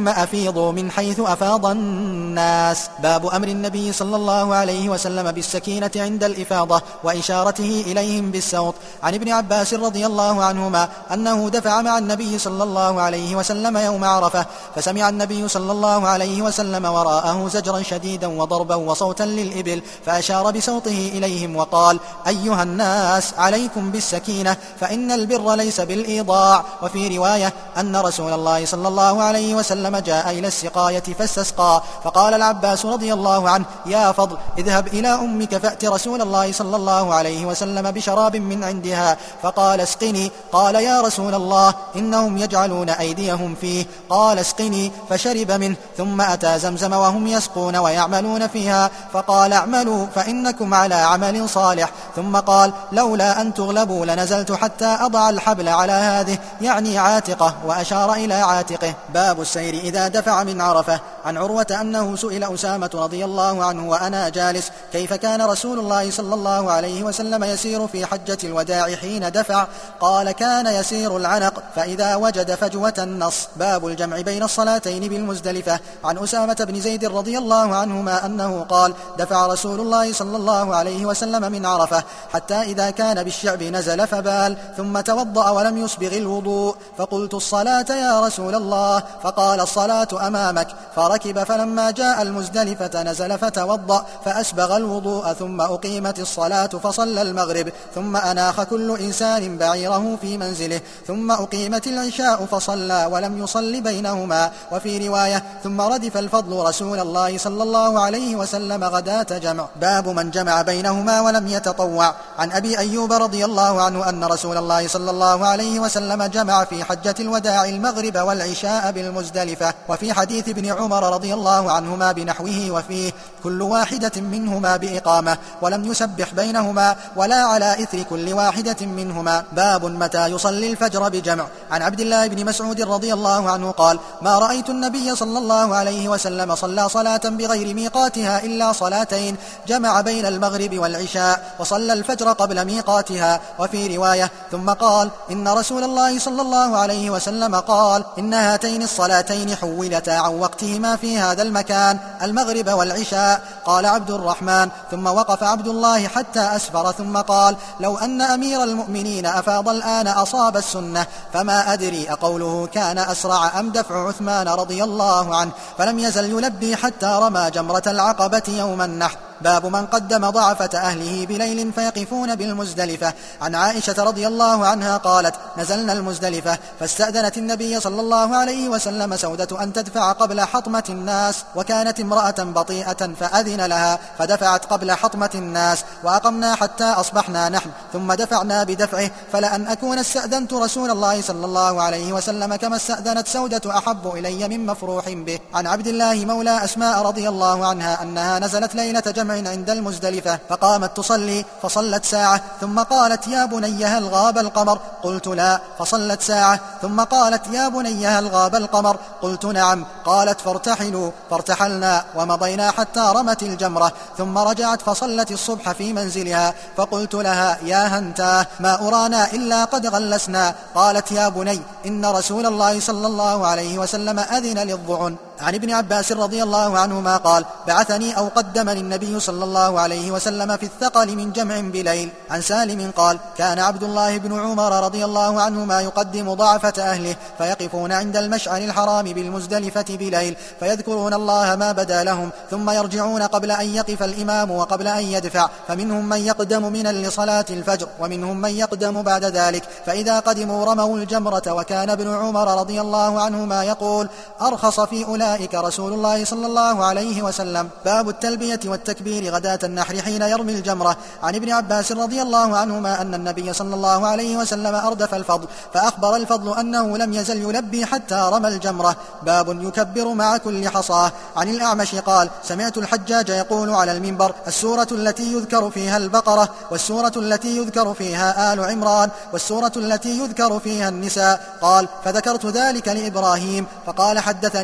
S2: ثم أفيضوا من حيث أفاض الناس. باب أمر النبي صلى الله عليه وسلم بالسكينة عند الإفاضة وإشارته إليهم بالسوط. عن ابن عباس رضي الله عنهما أنه دفع مع النبي صلى الله عليه وسلم يوم عرفة، فسمع النبي صلى الله عليه وسلم وراءه زجرا شديدا وضربا وصوتا للإبل، فأشار بصوته إليهم وقال: أيها الناس عليكم بالسكينة، فإن البر ليس بالإيضاع. وفي رواية أن رسول الله صلى الله عليه وسلم جاء إلى السقاية فاستسقى، فقال العباس رضي الله عنه: يا فضل، اذهب إلى أمك فأت رسول الله صلى الله عليه وسلم بشراب من عندها. فقال: اسقني. قال: يا رسول الله، إنهم يجعلون أيديهم فيه. قال: اسقني. فشرب منه، ثم أتى زمزم وهم يسقون ويعملون فيها، فقال: اعملوا فإنكم على عمل صالح. ثم قال: لولا أن تغلبوا لنزلت حتى أضع الحبل على هذه، يعني عاتقه، وأشار إلى عاتقه. باب السير إذا دفع من عرفة. عن عروة أنه سئل أسامة رضي الله عنه وأنا جالس: كيف كان رسول الله صلى الله عليه وسلم يسير في حجة الوداع حين دفع؟ قال: كان يسير العنق فإذا وجد فجوة النص. باب الجمع بين الصلاتين بالمزدلفة. عن أسامة بن زيد رضي الله عنهما أنه قال: دفع رسول الله صلى الله عليه وسلم من عرفة حتى إذا كان بالشعب نزل فبال، ثم توضأ ولم يسبغ الوضوء، فقلت: الصلاة يا رسول الله؟ فقال: الصلاة أمامك. فركب، فلما جاء المزدلفة نزل فتوضأ فأسبغ الوضوء، ثم أقيمت الصلاة فصلى المغرب، ثم أناخ كل إنسان بعيره في منزله، ثم أقيمت العشاء فصلى ولم يصل بينهما. وفي رواية: ثم ردف الفضل رسول الله صلى الله عليه وسلم غداة جمع. باب من جمع بينهما ولم يتطوع. عن أبي أيوب رضي الله عنه أن رسول الله صلى الله عليه وسلم جمع في حجة الوداع المغرب والعشاء بالمزدلفة. وفي حديث ابن عمر رضي الله عنهما بنحوه، وفيه: كل واحدة منهما بإقامة، ولم يسبح بينهما ولا على إثر كل واحدة منهما. باب متى يصلي الفجر بجمع. عن عبد الله بن مسعود رضي الله عنه قال: ما رأيت النبي صلى الله عليه وسلم صلى صلاة بغير ميقاتها إلا صلاتين، جمع بين المغرب والعشاء، وصلى الفجر قبل ميقاتها. وفي رواية: ثم قال: إن رسول الله صلى الله عليه وسلم قال: إن هاتين الصلاتين حولتا عن وقتهما في هذا المكان، المغرب والعشاء. قال عبد الرحمن: ثم وقف عبد الله حتى أسفر، ثم قال: لو أن أمير المؤمنين أفاض الآن أصاب السنة، فما أدري أقوله كان أسرع أم دفع عثمان رضي الله عنه، فلم يزل يلبي حتى رمى جمرة العقبة يوم النحر. باب من قدم ضعفة أهله بليل فيقفون بالمزدلفة. عن عائشة رضي الله عنها قالت: نزلنا المزدلفة فاستأذنت النبي صلى الله عليه وسلم سودة أن تدفع قبل حطمة الناس، وكانت امرأة بطيئة فأذن لها فدفعت قبل حطمة الناس، وأقمنا حتى أصبحنا نحن، ثم دفعنا بدفعه، فلأن أكون استأذنت رسول الله صلى الله عليه وسلم كما استأذنت سودة أحب إلي من مفروح به. عن عبد الله مولى أسماء رضي الله عنها أنها نزلت ليلة جمع عند المزدلفة، فقامت تصلي فصلت ساعة، ثم قالت: يا بني هل غاب القمر؟ قلت: لا. فصلت ساعة، ثم قالت: يا بني هل غاب القمر؟ قلت: نعم. قالت: فارتحلوا. فارتحلنا ومضينا حتى رمت الجمرة، ثم رجعت فصلت الصبح في منزلها، فقلت لها: يا هنتاه، ما أرانا إلا قد غلسنا. قالت: يا بني، إن رسول الله صلى الله عليه وسلم أذن للضعن. عن ابن عباس رضي الله عنهما قال: بعثني أو قدمني النبي صلى الله عليه وسلم في الثقل من جمع بليل. عن سالم قال: كان عبد الله بن عمر رضي الله عنهما يقدم ضعفة أهله فيقفون عند المشعر الحرام بالمزدلفة بليل، فيذكرون الله ما بدا لهم، ثم يرجعون قبل أن يقف الإمام وقبل أن يدفع، فمنهم من يقدم منا لصلاة الفجر، ومنهم من يقدم بعد ذلك، فإذا قدموا رموا الجمرة. وكان ابن عمر رضي الله عنهما يقول: أرخص في أولئك رسول الله صلى الله عليه وسلم. باب التلبية والتكبير غداة النحر حين يرمي الجمرة. عن ابن عباس رضي الله عنهما أن النبي صلى الله عليه وسلم أردف الفضل، فأخبر الفضل أنه لم يزل يلبي حتى رمى الجمرة. باب يكبر مع كل حصاه. عن الأعمش قال: سمعت الحجاج يقول على المنبر: السورة التي يذكر فيها البقرة، والسورة التي يذكر فيها آل عمران، والسورة التي يذكر فيها النساء. قال: فذكرت ذلك لإبراهيم، فقال: حدثني عبد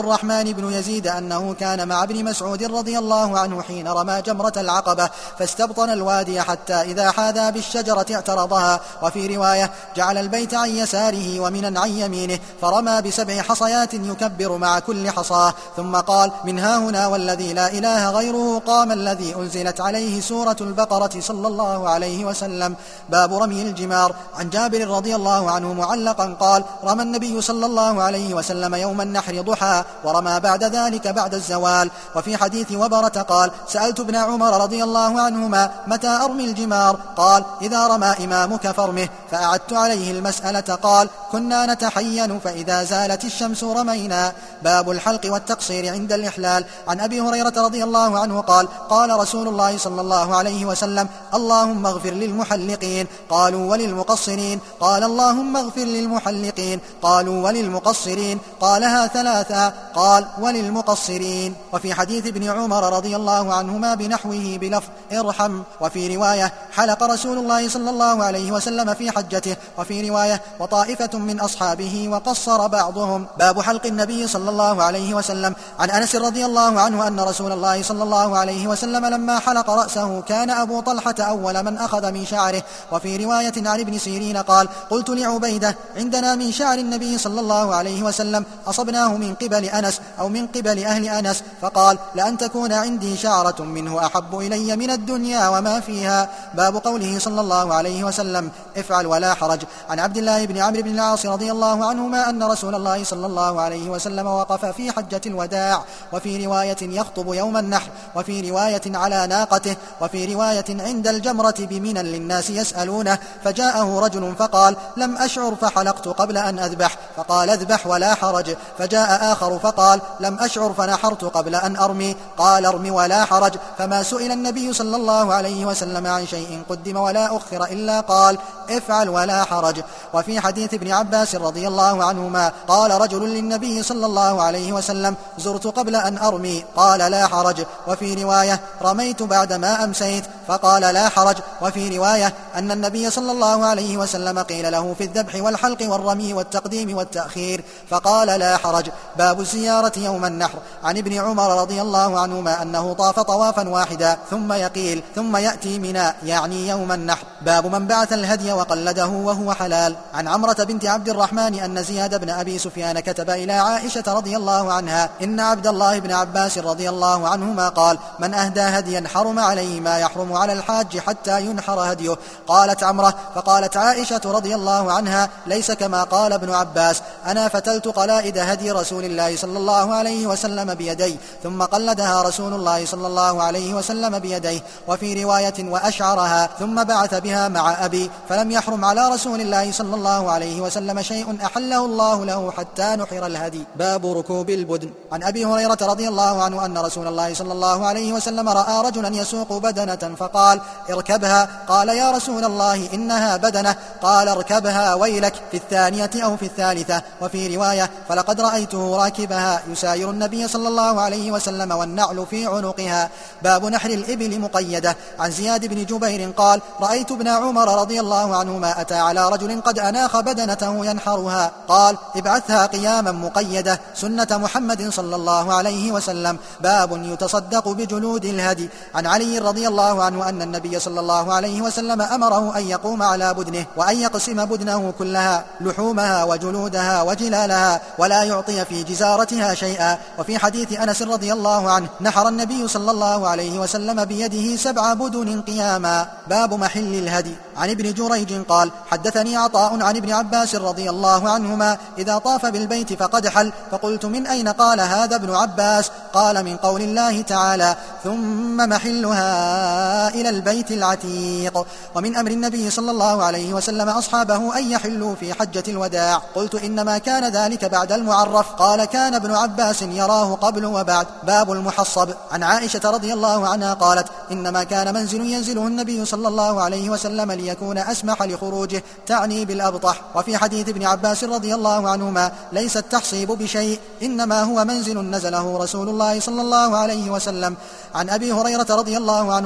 S2: الرحمن بن يزيد أنه كان مع ابن مسعود رضي الله عنه حين رمى جمرة العقبة فاستبطن الوادي حتى إذا حاذى بالشجرة اعترضها. وفي رواية جعل البيت عن يساره ومنا عن يمينه فرمى ب7 حصيات يكبر مع كل حصاه، ثم قال: من هاهنا والذي لا إله غيره قام الذي أنزلت عليه سورة البقرة صلى الله عليه وسلم. باب رمي الجمار. عن جابر رضي الله عنه معلقا قال: رمى النبي صلى الله عليه وسلم يوم النحر ضحى، ورمى بعد ذلك بعد الزوال. وفي حديث وبرة قال: سألت ابن عمر رضي الله عنهما: متى أرمي الجمار؟ قال: إذا رمى إمامك فارمه. فأعدت عليه المسألة. قال: كنا نتحين فإذا زالت الشمس رمينا. باب الحلق والتقصير عند الإحلال. عن أبي هريرة رضي الله عنه قال: قال رسول الله صلى الله عليه وسلم: اللهم اغفر للمحلقين. قالوا: وللمقصرين؟ قال: اللهم اغفر للمحلقين. قالوا: وللمقصرين؟ قالها 3. قال: وللمقصرين. وفي حديث ابن عمر رضي الله عنهما بنحوه بلفظ ارحم. وفي رواية: حلق رسول الله صلى الله عليه وسلم في حجته. وفي رواية: وطائفة من أصحابه وقصر بعضهم. باب حلق النبي صلى الله عليه وسلم. عن أنس رضي الله عنه أن رسول الله صلى الله عليه وسلم لما حلق رأسه كان أبو طلحة أول من أخذ من شعره. وفي رواية عن ابن سيرين قال: قلت لعبيدة: عندنا من شعر النبي صلى الله عليه وسلم أصبناه من قبل أنس أو من قبل أهل أنس. فقال: لأن تكون عندي شعرة منه أحب إلي من الدنيا وما فيها. باب قوله صلى الله عليه وسلم: افعل ولا حرج. عن عبد الله بن عمرو بن العاص رضي الله عنهما أن رسول الله صلى الله عليه وسلم وقف في حجة الوداع، وفي رواية يخطب يوم النحر، وفي رواية على ناقته، وفي رواية عند الجمرة بمنى للناس يسألونه. فجاءه رجل فقال: لم أشعر فحلقت قبل أن أذبح. فقال: اذبح ولا حرج. فجاء آخر فقال: لم أشعر فنحرت قبل أن أرمي. قال: ارم ولا حرج. فما سئل النبي صلى الله عليه وسلم عن شيء قدم ولا أخر إلا قال: افعل ولا حرج. وفي حديث ابن عباس رضي الله عنهما قال رجل للنبي صلى الله عليه وسلم: زرت قبل أن أرمي. قال: لا حرج. وفي رواية: رميت بعدما أمسيت. فقال: لا حرج. وفي رواية أن النبي صلى الله عليه وسلم قيل له في الذبح والحلق والرمي والتقديم والتأخير فقال: لا حرج. باب الزيارة يوم النحر. عن ابن عمر رضي الله عنهما أنه طاف طوافا واحدا ثم يقيل ثم يأتي منى يعني يوم النحر. باب من بعث الهدي وقلده وهو حلال. عن عمرة بنت عبد الرحمن أن زياد بن أبي سفيان كتب إلى عائشة رضي الله عنها: إن عبد الله بن عباس رضي الله عنهما قال: من أهدى هديا حرم عليه ما يحرم على الحاج حتى ينحر هديه. قالت عمرة: فقالت عائشة رضي الله عنها: ليس كما قال ابن عباس، أنا فتلت قلائد هدي رسول الله صلى الله عليه وسلم بيدي ثم قلدها رسول الله صلى الله عليه وسلم بيديه. وفي رواية: وأشعرها ثم بعث بها مع أبي، فلم يحرم على رسول الله صلى الله عليه وسلم شيء أحله الله له حتى نحر الهدي. باب ركوب البدن. عن أبي هريرة رضي الله عنه أن رسول الله صلى الله عليه وسلم رأى رجلا يسوق بدنة فقال: اركبها. قال: يا رسول الله إنها بدنة. قال: اركبها ويلك، في الثانية أو في الثالثة. وفي رواية: فلقد رأيته راكبها يساير النبي صلى الله عليه وسلم والنعل في عنقها. باب نحر الإبل مقيدة. عن زياد بن جبير قال: رأيت ابن عمر رضي الله عنهما أتى على رجل قد أناخ بدنته ينحرها، قال: ابعثها قياما مقيدة سنة محمد صلى الله عليه وسلم. باب يتصدق بجلود الهدي. عن علي رضي الله عنه أن النبي صلى الله عليه وسلم أمره أن يقوم على بدنه وأن يقسم بدنه كلها، لحومها وجلودها وجلالها، ولا يعطي في جزارتها شيئا. وفي حديث أنس رضي الله عنه: نحر النبي صلى الله عليه وسلم بيده 7 بدن قياما. باب محل الهدي. عن ابن جريج قال: حدثني عطاء عن ابن عباس رضي الله عنهما إذا طاف بالبيت فقد حل، فقلت: من أين قال هذا ابن عباس؟ قال: من قول الله تعالى: ثم محلها إلى البيت العتيق. ومن أمر النبي صلى الله عليه وسلم أصحابه أن يحلوا في حجة الوداع. قلت: إنما كان ذلك بعد المعرف. قال: كان ابن عباس يراه قبل وبعد. باب المحصب. عن عائشة رضي الله عنها قالت: إنما كان منزل ينزله النبي صلى الله عليه وسلم ليكون أسمح لخروجه، تعني بالأبطح. وفي حديث ابن عباس رضي الله عنهما: ليس التحصيب بشيء، إنما هو منزل نزله رسول الله صلى الله عليه وسلم. عن أبي هريرة رضي الله عنه قال: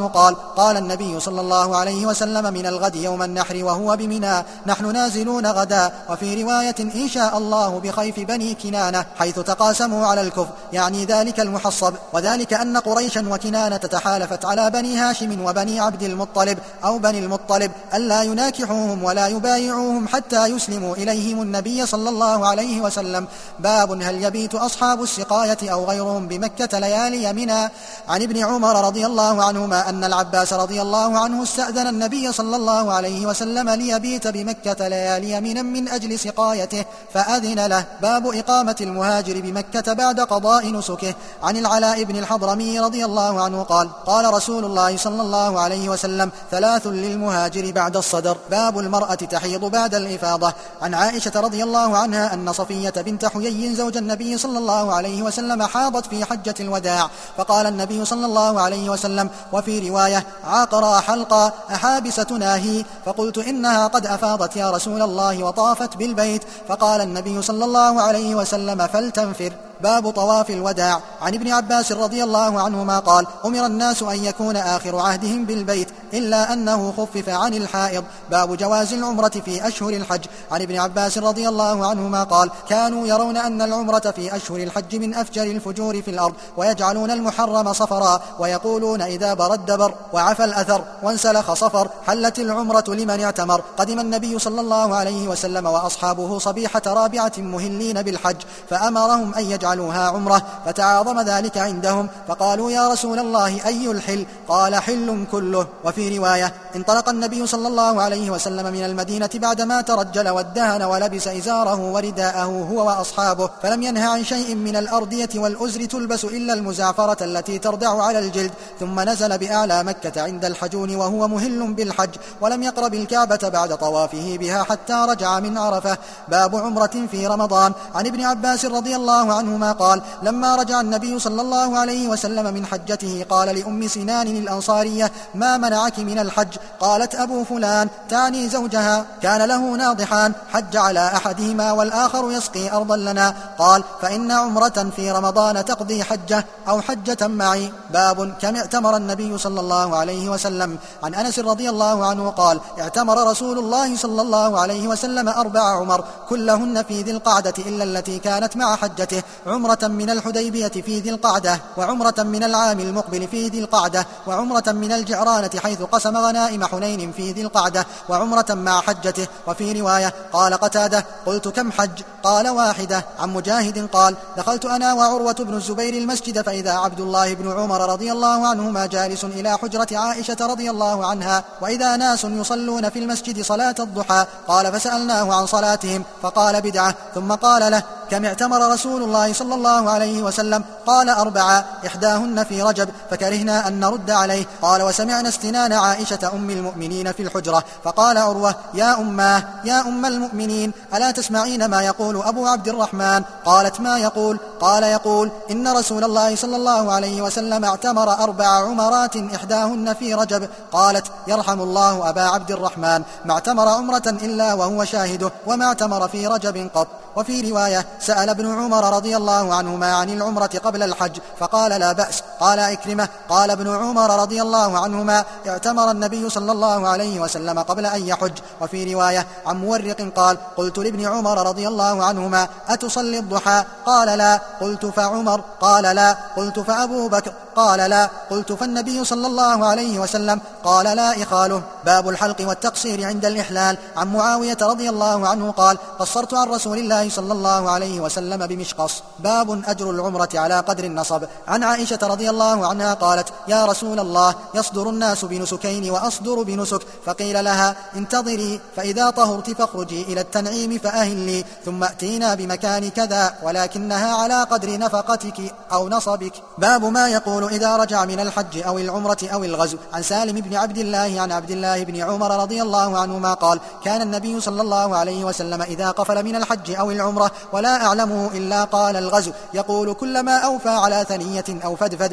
S2: قال النبي صلى الله عليه وسلم: من الغد يوم النحر وهو بمنى، نحن نازلون غدا. وفي رواية: إن شاء الله بخيف بني كنانة، حيث تقاسموا على الكفر، يعني ذلك المحصب، وذلك أن قريشا وكنانة تحالفت على بني هاشم وبني عبد المطلب أو بني المطلب ألا يناكحوهم ولا يبايعوهم حتى يسلموا إليهم النبي صلى الله عليه وسلم. باب: هل يبيت أصحاب السقاية أو غيرهم بمكة ليالي منى؟ عن ابن عمر رضي الله عنهما أن العباس رضي الله عنه استأذن النبي صلى الله عليه وسلم ليبيت بمكة ليالي منى من أجل سقايته فأذن له. باب إقامة المهاجر بمكة بعد قضاء نسكه. عن العلاء بن الحضرمي رضي الله عنه قال: قال رسول الله صلى الله عليه وسلم: 3 للمهاجر بعد الصدر. باب المرأة تحيض بعد الإفاضة. عن عائشة رضي الله عنها أن صفية بنت حيي زوج النبي صلى الله عليه وسلم حاضت في حجة الوداع، فقال النبي صلى الله عليه وسلم: وفي رواية: عاقرا حلقا أحابستنا هي؟ فقلت: إنها قد أفاضت يا رسول الله وطافت بالبيت. فقال النبي صلى الله عليه وسلم: فلتنفر. باب طواف الوداع. عن ابن عباس رضي الله عنهما قال: أمر الناس أن يكون آخر عهدهم بالبيت إلا أنه خفف عن الحائض. باب جواز العمرة في أشهر الحج. عن ابن عباس رضي الله عنهما قال: كانوا يرون أن العمرة في أشهر الحج من أفجر الفجور في الأرض، ويجعلون المحرم صفرا، ويقولون: إذا برد بر وعفى الأثر وانسلخ صفر حلت العمرة لمن اعتمر. قدم النبي صلى الله عليه وسلم وأصحابه صبيحة رابعة مهلين بالحج، فأمرهم أن يجعلوها عمرة، فتعاظم ذلك عندهم، فقالوا: يا رسول الله أي الحل؟ قال: حل كله. وفي رواية: انطلق النبي صلى الله عليه وسلم من المدينة بعدما ترجل وادهن ولبس إزاره ورداءه هو وأصحابه، فلم ينه عن شيء من الأردية والأزر تلبس إلا المزعفرة التي تردع على الجلد، ثم نزل بأعلى مكة عند الحجون وهو مهل بالحج، ولم يقرب الكعبة بعد طوافه بها حتى رجع من عرفة. باب عمرة في رمضان. عن ابن عباس رضي الله عنهما قال: لما رجع النبي صلى الله عليه وسلم من حجته قال لأم سنان الأنصارية: ما منعك من الحج؟ قالت: أبو فلان، تعني زوجها، كان له ناضحان، حج على أحدهما والآخر يسقي أرضا لنا. قال: فإن عمرة في رمضان تقضي حجة أو حجة معي. باب كم اعتمر النبي صلى الله عليه وسلم. عن أنس رضي الله عنه قال: اعتمر رسول الله صلى الله عليه وسلم 4 عمر كلهن في ذي القعدة إلا التي كانت مع حجته، عمرة من الحديبية في ذي القعدة، وعمرة من العام المقبل في ذي القعدة، وعمرة من الجعرانة حيث قسم غنائم حنين في ذي القعدة، وعمرة مع حجته. وفي رواية: قال قتادة: قلت: كم حج؟ قال: 1. عن مجاهد قال: دخلت أنا وعروة بن الزبير المسجد، فإذا عبد الله بن عمر رضي الله عنهما جالس إلى حجرة عائشة رضي الله عنها، وإذا ناس يصلون في المسجد صلاة الضحى. قال: فسألناه عن صلاتهم فقال: بدعة. ثم قال له: كم اعتمر رسول الله صلى الله عليه وسلم؟ قال: 4، إحداهن في رجب، فكرهنا أن نرد عليه. قال: وسمعنا استنان عائشة أم المؤمنين في الحجرة، فقال عروة: يا أماه، يا أم المؤمنين، ألا تسمعين ما يقول أبو عبد الرحمن؟ قالت: ما يقول؟ قال: يقول: إن رسول الله صلى الله عليه وسلم اعتمر 4 عمرات إحداهن في رجب. قالت: يرحم الله أبا عبد الرحمن، ما اعتمر عمرة إلا وهو شاهده، وما اعتمر في رجب قط. وفي رواية: سأل ابن عمر رضي الله عنهما عن العمرة قبل الحج فقال: لا بأس. قال إكرمة: قال ابن عمر رضي الله عنهما: اعتمر النبي صلى الله عليه وسلم قبل أن يحج. وفي رواية عن مورق قال: قلت لابن عمر رضي الله عنهما: أتصلي الضحى؟ قال: لا. قلت: فعمر؟ قال: لا. قلت: فأبو بكر؟ قال: لا. قلت: فالنبي صلى الله عليه وسلم؟ قال: لا إخاله. باب الحلق والتقصير عند الإحلال. عن معاوية رضي الله عنه قال: قصرت عن رسول الله صلى الله عليه وسلم بمشقص. باب أجر العمرة على قدر النصب. عن عائشة رضي الله عنها قالت: يا رسول الله، يصدر الناس بنسكين وأصدر بنسك، فقيل لها: انتظري، فإذا طهرت فاخرجي إلى التنعيم فأهلي، ثم أتينا بمكان كذا، ولكنها على قدر نفقتك أو نصبك. باب ما يقول إذا رجع من الحج أو العمرة أو الغزو. عن سالم بن عبد الله عن عبد الله بن عمر رضي الله عنهما قال: كان النبي صلى الله عليه وسلم إذا قفل من الحج أو العمرة ولا أعلمه إلا قال الغزو، يقول كلما أوفى على ثنية أو فدفد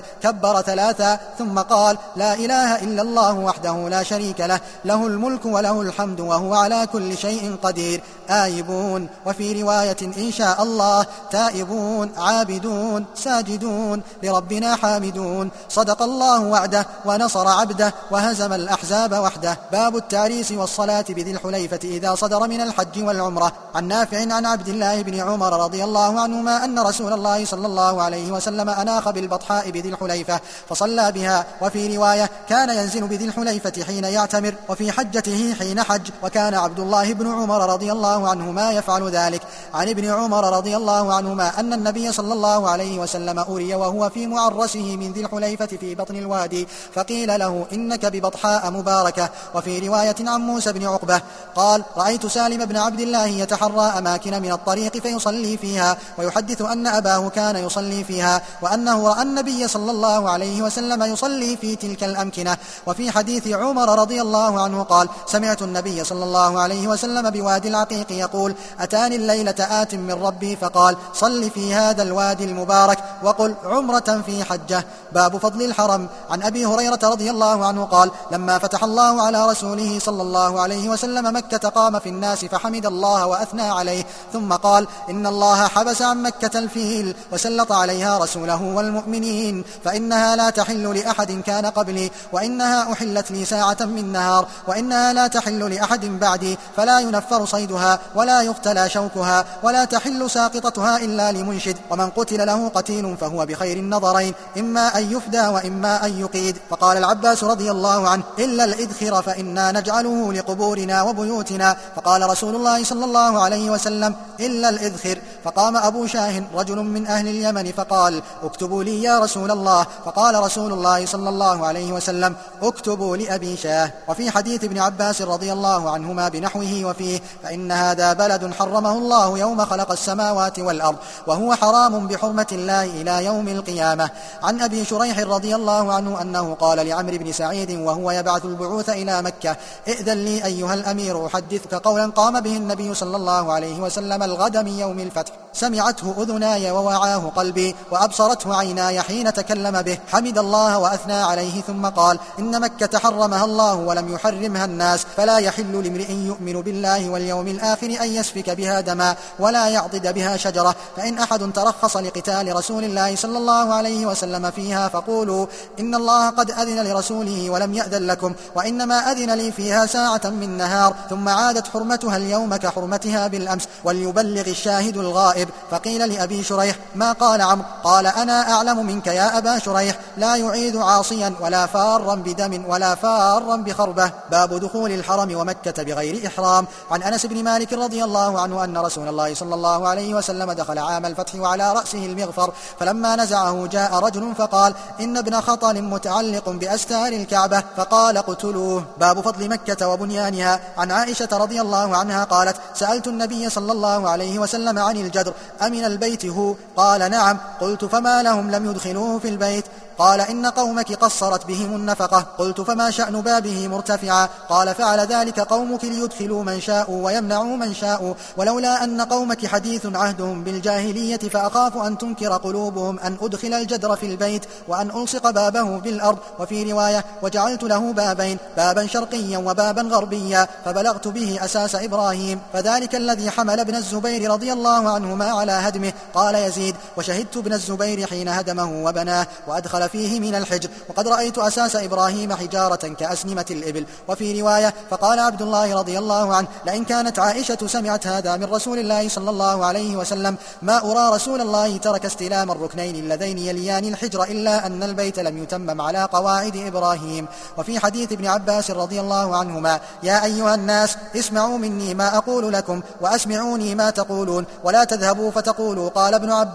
S2: كبر 3 ثم قال: لا إله إلا الله وحده لا شريك له، له الملك وله الحمد وهو على كل شيء قدير. آيبون. وفي رواية: إن شاء الله تائبون عابدون ساجدون لربنا حامدون. صدق الله وعده ونصر عبده وهزم الأحزاب وحده. باب التعريس والصلاة بذي الحليفة إذا صدر من الحج والعمرة. عن نافع عن عبد الله بن عمر رضي الله عنهما أن رسول الله صلى الله عليه وسلم أناخ بالبطحاء بذي الحليفة فصلى بها. وفي رواية: كان ينزل بذي الحليفة حين يعتمر، وفي حجته حين حج، وكان عبد الله بن عمر رضي الله عنهما يفعل ذلك. عن ابن عمر رضي الله عنهما أن النبي صلى الله عليه وسلم أري وهو في معرسه من ذي الحليفة في بطن الوادي، فقيل له: إنك ببطحاء مباركة. وفي رواية عن موسى بن عقبة قال: رأيت سالم بن عبد الله يتحرى أماكن من الطريق فيصلي فيها، ويحدث أن أباه كان يصلي فيها، وأنه رأى النبي صلى الله عليه وسلم يصلي في تلك الأمكنة. وفي حديث عمر رضي الله عنه قال: سمعت النبي صلى الله عليه وسلم بوادي العقيق يقول: أتاني الليلة آت من ربي فقال: صل في هذا الوادي المبارك وقل عمرة في حجة. باب فضل الحرم. عن أبي هريرة رضي الله عنه قال: لما فتح الله على رسوله صلى الله عليه وسلم مكة قام في الناس فحمد الله وأثنى عليه، ثم قال: إن الله حبس عن مكة الفيل وسلط عليها رسوله والمؤمنين، فإنها لا تحل لأحد كان قبلي، وإنها أحلت لي ساعة من نهار، وإنها لا تحل لأحد بعدي، فلا ينفر صيدها ولا يقتلى شوكها ولا تحل ساقطتها إلا لمنشد، ومن قتل له قتيل فهو بخير النظرين، إما أن يفدى وإما أن يقيد. فقال العباس رضي الله عنه: إلا الإذخر فإنا نجعله لقبورنا وبيوتنا. فقال رسول الله صلى الله عليه وسلم: إلا الإذخر. فقام أبو شاه رجل من أهل اليمن فقال: اكتبوا لي يا رسول الله. فقال رسول الله صلى الله عليه وسلم: اكتبوا لأبي شاه. وفي حديث ابن عباس رضي الله عنهما بنحوه وفيه: فإن هذا بلد حرمه الله يوم خلق السماوات والأرض، وهو حرام بحرمة الله إلى يوم القيامة. عن أبي شريح رضي الله عنه أنه قال لعمرو بن سعيد وهو يبعث البعوث إلى مكة: ائذن لي أيها الأمير أحدثك قولا قام به النبي صلى الله عليه وسلم الغد من يوم الفتح، سمعته أذناي ووعاه قلبي وأبصرته عيناي حين تكلم به، حمد الله وأثنى عليه، ثم قال: إن مكة حرمها الله ولم يحرمها الناس، فلا يحل لامرئ يؤمن بالله واليوم الآخر أن يسفك بها دما ولا يعضد بها شجرة، فإن أحد ترخص لقتال رسول الله صلى الله عليه وسلم فيها فقولوا: إن الله قد أذن لرسوله ولم يأذن لكم، وإنما أذن لي فيها ساعة من نهار، ثم عادت حرمتها اليوم كحرمتها بالأمس، وليبلغ الشاهد الغائب. فقيل لأبي شريح: ما قال عمرو؟ قال: أنا أعلم منك يا أبا شريح، لا يعيد عاصيا ولا فارا بدم ولا فارا بخربة. باب دخول الحرم ومكة بغير إحرام. عن أنس بن مالك رضي الله عنه أن رسول الله صلى الله عليه وسلم دخل عام الفتح وعلى رأسه المغفر، فلما نزعه جاء رجل فقال: إن ابن خطل متعلق بأستار الكعبة، فقال: اقتلوه. باب فضل مكة وبنيانها. عن عائشة رضي الله عنها قالت: سألت النبي صلى الله عليه وسلم عن الجدر: أمن البيت هو؟ قال: نعم. قلت: فما لهم لم يدخلوه في البيت؟ قال: إن قومك قصرت بهم النفقة. قلت: فما شأن بابه مرتفعا؟ قال: فعل ذلك قومك ليدخلوا من شاءوا ويمنعوا من شاءوا، ولولا أن قومك حديث عهدهم بالجاهلية فأخاف أن تنكر قلوبهم أن أدخل الجدر في البيت وأن ألصق بابه بالأرض. وفي رواية: وجعلت له بابين، بابا شرقيا وبابا غربيا، فبلغت به أساس إبراهيم، فذلك الذي حمل ابن الزبير رضي الله عنهما على هدمه. قال يزيد: وشهدت ابن الزبير حين هدمه وبناه وأدخل فيه من الحجر، وقد رأيت أساس إبراهيم حجارة كأسنمة الإبل. وفي رواية: فقال عبد الله رضي الله عنه: لئن كانت عائشة سمعت هذا من رسول الله صلى الله عليه وسلم ما أرى رسول الله ترك استلام الركنين اللذين يليان الحجر إلا أن البيت لم يتمم على قواعد إبراهيم. وفي حديث ابن عباس رضي الله عنهما: يا أيها الناس اسمعوا مني ما أقول لكم وأسمعوني ما تقولون، ولا تذهبوا فتقولوا قال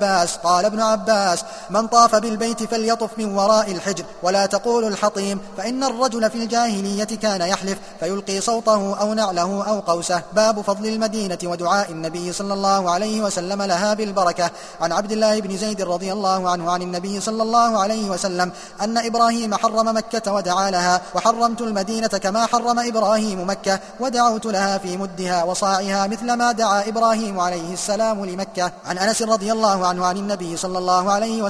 S2: ابن عباس: من طاف بالبيت فليطف من وراء الحجر، ولا تقولوا الحطيم، فإن الرجل في الجاهلية كان يحلف فيلقي صوته أو نعله أو قوسه. باب فضل المدينة ودعاء النبي صلى الله عليه وسلم لها بالبركة. عن عبد الله بن زيد رضي الله عنه عن النبي صلى الله عليه وسلم أن إبراهيم حرم مكة ودعا لها، وحرمت المدينة كما حرم إبراهيم مكة، ودعوت لها في مدها وصاعها مثل ما دعا إبراهيم عليه السلام لمكة. عن أنس رضي الله عنه عن النبي صلى الله عليه وسلم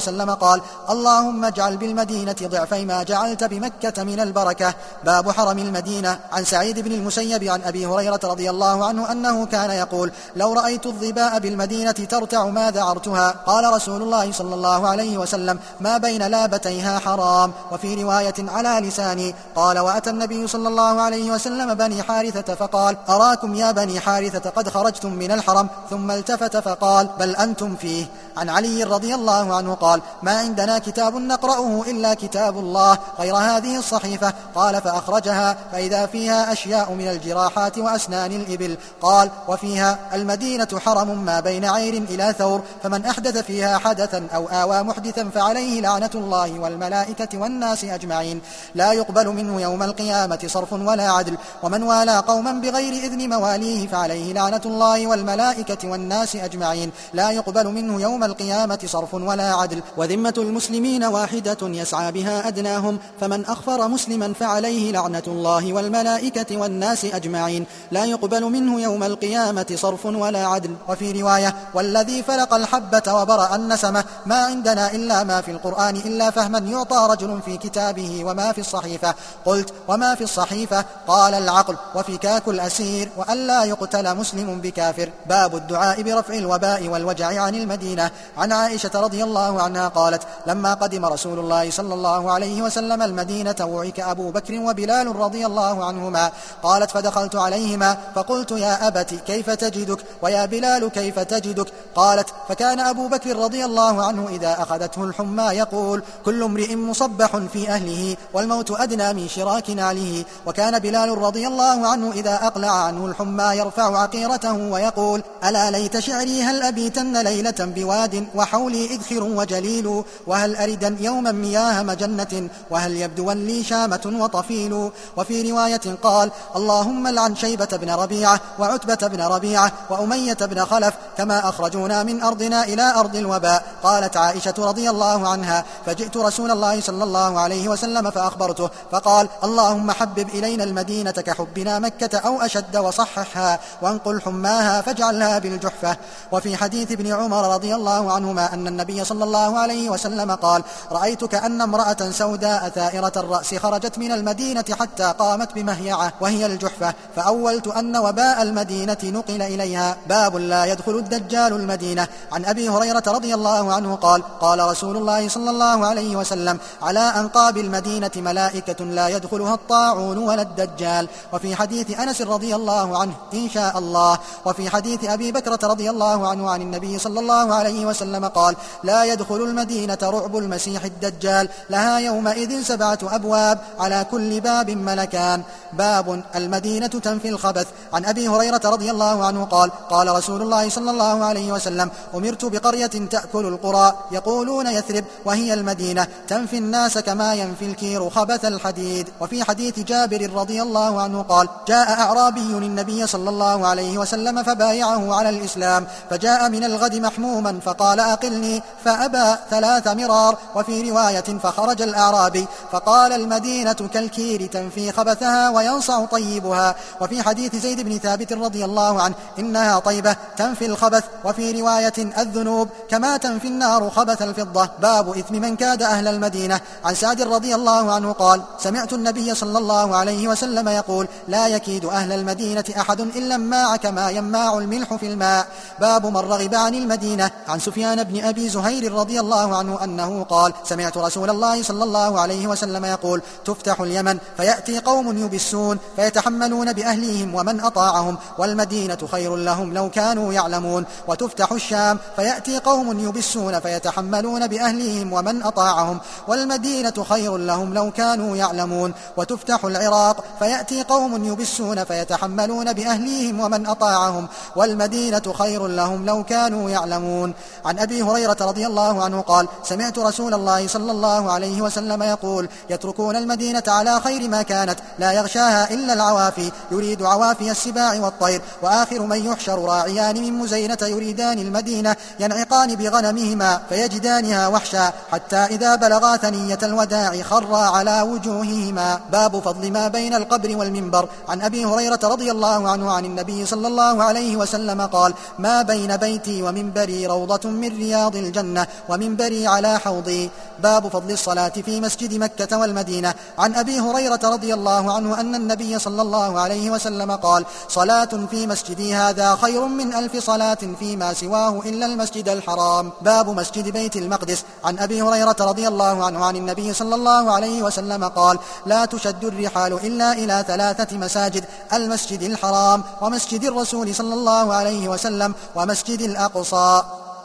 S2: وسلم قال: اللهم اجعل بالمدينة ضعفي ما جعلت بمكة من البركة. باب حرم المدينة. عن سعيد بن المسيب عن أبي هريرة رضي الله عنه أنه كان يقول: لو رأيت الظباء بالمدينة ترتع ما ذعرتها. قال رسول الله صلى الله عليه وسلم: ما بين لابتيها حرام. وفي رواية: على لساني. قال: وأتى النبي صلى الله عليه وسلم بني حارثة فقال: أراكم يا بني حارثة قد خرجتم من الحرم. ثم التفت فقال: بل أنتم فيه. عن علي رضي الله عنه قال: ما عندنا كتاب نقرأه إلا كتاب الله غير هذه الصحيفة. قال: فأخرجها فإذا فيها أشياء من الجراحات وأسنان الإبل. قال: وفيها: المدينة حرم ما بين عير إلى ثور، فمن أحدث فيها حدثا أو آوى محدثا فعليه لعنة الله والملائكة والناس أجمعين، لا يقبل منه يوم القيامة صرف ولا عدل. ومن والى قوما بغير إذن مواليه فعليه لعنة الله والملائكة والناس أجمعين، لا يقبل منه يوم القيامة صرف ولا عدل. وذمة المسلمين واحدة يسعى بها أدناهم، فمن أخفر مسلما فعليه لعنة الله والملائكة والناس أجمعين، لا يقبل منه يوم القيامة صرف ولا عدل. وفي رواية: والذي فلق الحبة وبرأ النسمة، ما عندنا إلا ما في القرآن إلا فهما يعطى رجل في كتابه. وما في الصحيفة؟ قلت: وما في الصحيفة؟ قال: العقل وفكاك الأسير وأن لا يقتل مسلم بكافر. باب الدعاء برفع الوباء والوجع عن المدينة. عن عائشة رضي الله عنها قالت: لما قدم رسول الله صلى الله عليه وسلم المدينة وعك أبو بكر وبلال رضي الله عنهما. قالت: فدخلت عليهما فقلت: يا أبت كيف تجدك؟ ويا بلال كيف تجدك؟ قالت: فكان أبو بكر رضي الله عنه إذا أخذته الحمى يقول: كل امرئ مصبح في أهله والموت أدنى من شراك نعله. وكان بلال رضي الله عنه إذا أقلع عنه الحمى يرفع عقيرته ويقول: ألا ليت شعري هل أبيتن ليلة بواد وحولي إذخر وجليل، وهل أردا يوما مياه مجنة، وهل يبدو لي شامة وطفيل. وفي رواية قال: اللهم لعن شيبة بن ربيعة وعتبة بن ربيعة وأمية بن خلف، كما أخرجونا من أرضنا إلى أرض الوباء. قالت عائشة رضي الله عنها: فجئت رسول الله صلى الله عليه وسلم فأخبرته فقال: اللهم حبب إلينا المدينة كحبنا مكة أو أشد، وصححها وانقل حماها فاجعلها بالجحفة. وفي حديث ابن عمر رضي الله عنهما أن النبي صلى الله عليه وسلم قال: رأيت كأن امرأة سوداء ثائرة الرأس خرجت من المدينة حتى قامت بمهيعة وهي الجحفة، فأولت أن وباء المدينة نقل إليها. باب لا يدخل الدجال المدينة. عن أبي هريرة رضي الله عنه قال: قال رسول الله صلى الله عليه وسلم: على أنقاب المدينة ملائكة لا يدخلها الطاعون ولا الدجال. وفي حديث أنس رضي الله عنه: إن شاء الله. وفي حديث أبي بكرة رضي الله عنه عن النبي صلى الله عليه وسلم قال: لا يدخل المدينة رعب المسيح الدجال، لها يومئذ 7 أبواب على كل باب ملكان. باب المدينة تنفي الخبث. عن أبي هريرة رضي الله عنه قال: قال رسول الله صلى الله عليه وسلم: أمرت بقرية تأكل القرى يقولون يثرب، وهي المدينة، تنفي الناس كما ينفي الكير خبث الحديد. وفي حديث جابر رضي الله عنه قال: جاء أعرابي النبي صلى الله عليه وسلم فبايعه على الإسلام، فجاء من الغد محموما فقال: أقلني، فأبى 3 مرار. وفي رواية: فخرج الأعرابي فقال: المدينة كالكير تنفي خبثها وينصع طيبها. وفي حديث زيد بن ثابت رضي الله عنه: إنها طيبة تنفي الخبث. وفي رواية: الذنوب كما تنفي النار خبث الفضة. باب إثم من كاد أهل المدينة. عن سعد رضي الله عنه قال: سمعت النبي صلى الله عليه وسلم يقول: لا يكيد أهل المدينة أحد إلا اماع كما يماع الملح في الماء. باب من رغب عن المدينة. عن سفيان بن أبي زهير رضي الله عنه أنه قال: سمعت رسول الله صلى الله عليه وسلم يقول: تفتح اليمن فيأتي قوم يبسون فيتحملون بأهليهم ومن أطاعهم، والمدينة خير لهم لو كانوا يعلمون. وتفتح الشام فيأتي قوم يبسون فيتحملون بأهليهم ومن أطاعهم، والمدينة خير لهم لو كانوا يعلمون. وتفتح العراق فيأتي قوم يبسون فيتحملون بأهليهم ومن أطاعهم، والمدينة خير لهم لو كانوا يعلمون. عن أبي هريرة رضي الله عنه قال: سمعت رسول الله صلى الله عليه وسلم يقول: يتركون المدينة على خير ما كانت، لا يغشاها إلا العوافي، يريد عوافي السباع والطير، وآخر من يحشر راعيان من مزينة يريدان المدينة ينعقان بغنمهما فيجدانها وحشا، حتى إذا بلغا ثنية الوداع خرا على وجوههما. باب فضل ما بين القبر والمنبر. عن أبي هريرة رضي الله عنه عن النبي صلى الله عليه وسلم قال: ما بين بيتي ومنبري روضة من رياض الجنة، ومنبري على حوضي. باب فضل الصلاة في مسجد مكة والمدينة. عن أبي هريرة رضي الله عنه أن النبي صلى الله عليه وسلم قال: صلاة في مسجدي هذا خير من 1000 صلاة فيما سواه إلا المسجد الحرام. باب مسجد بيت المقدس. عن أبي هريرة رضي الله عنه عن النبي صلى الله عليه وسلم قال: لا تشد الرحال إلا إلى 3 مساجد: المسجد الحرام، ومسجد الرسول صلى الله عليه وسلم، ومسجد الأقصى.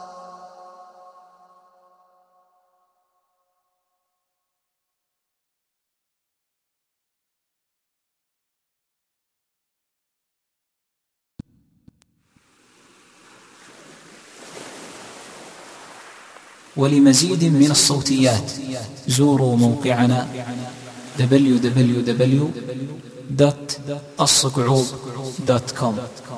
S1: ولمزيد من الصوتيات زوروا موقعنا www.الصقعوب.com.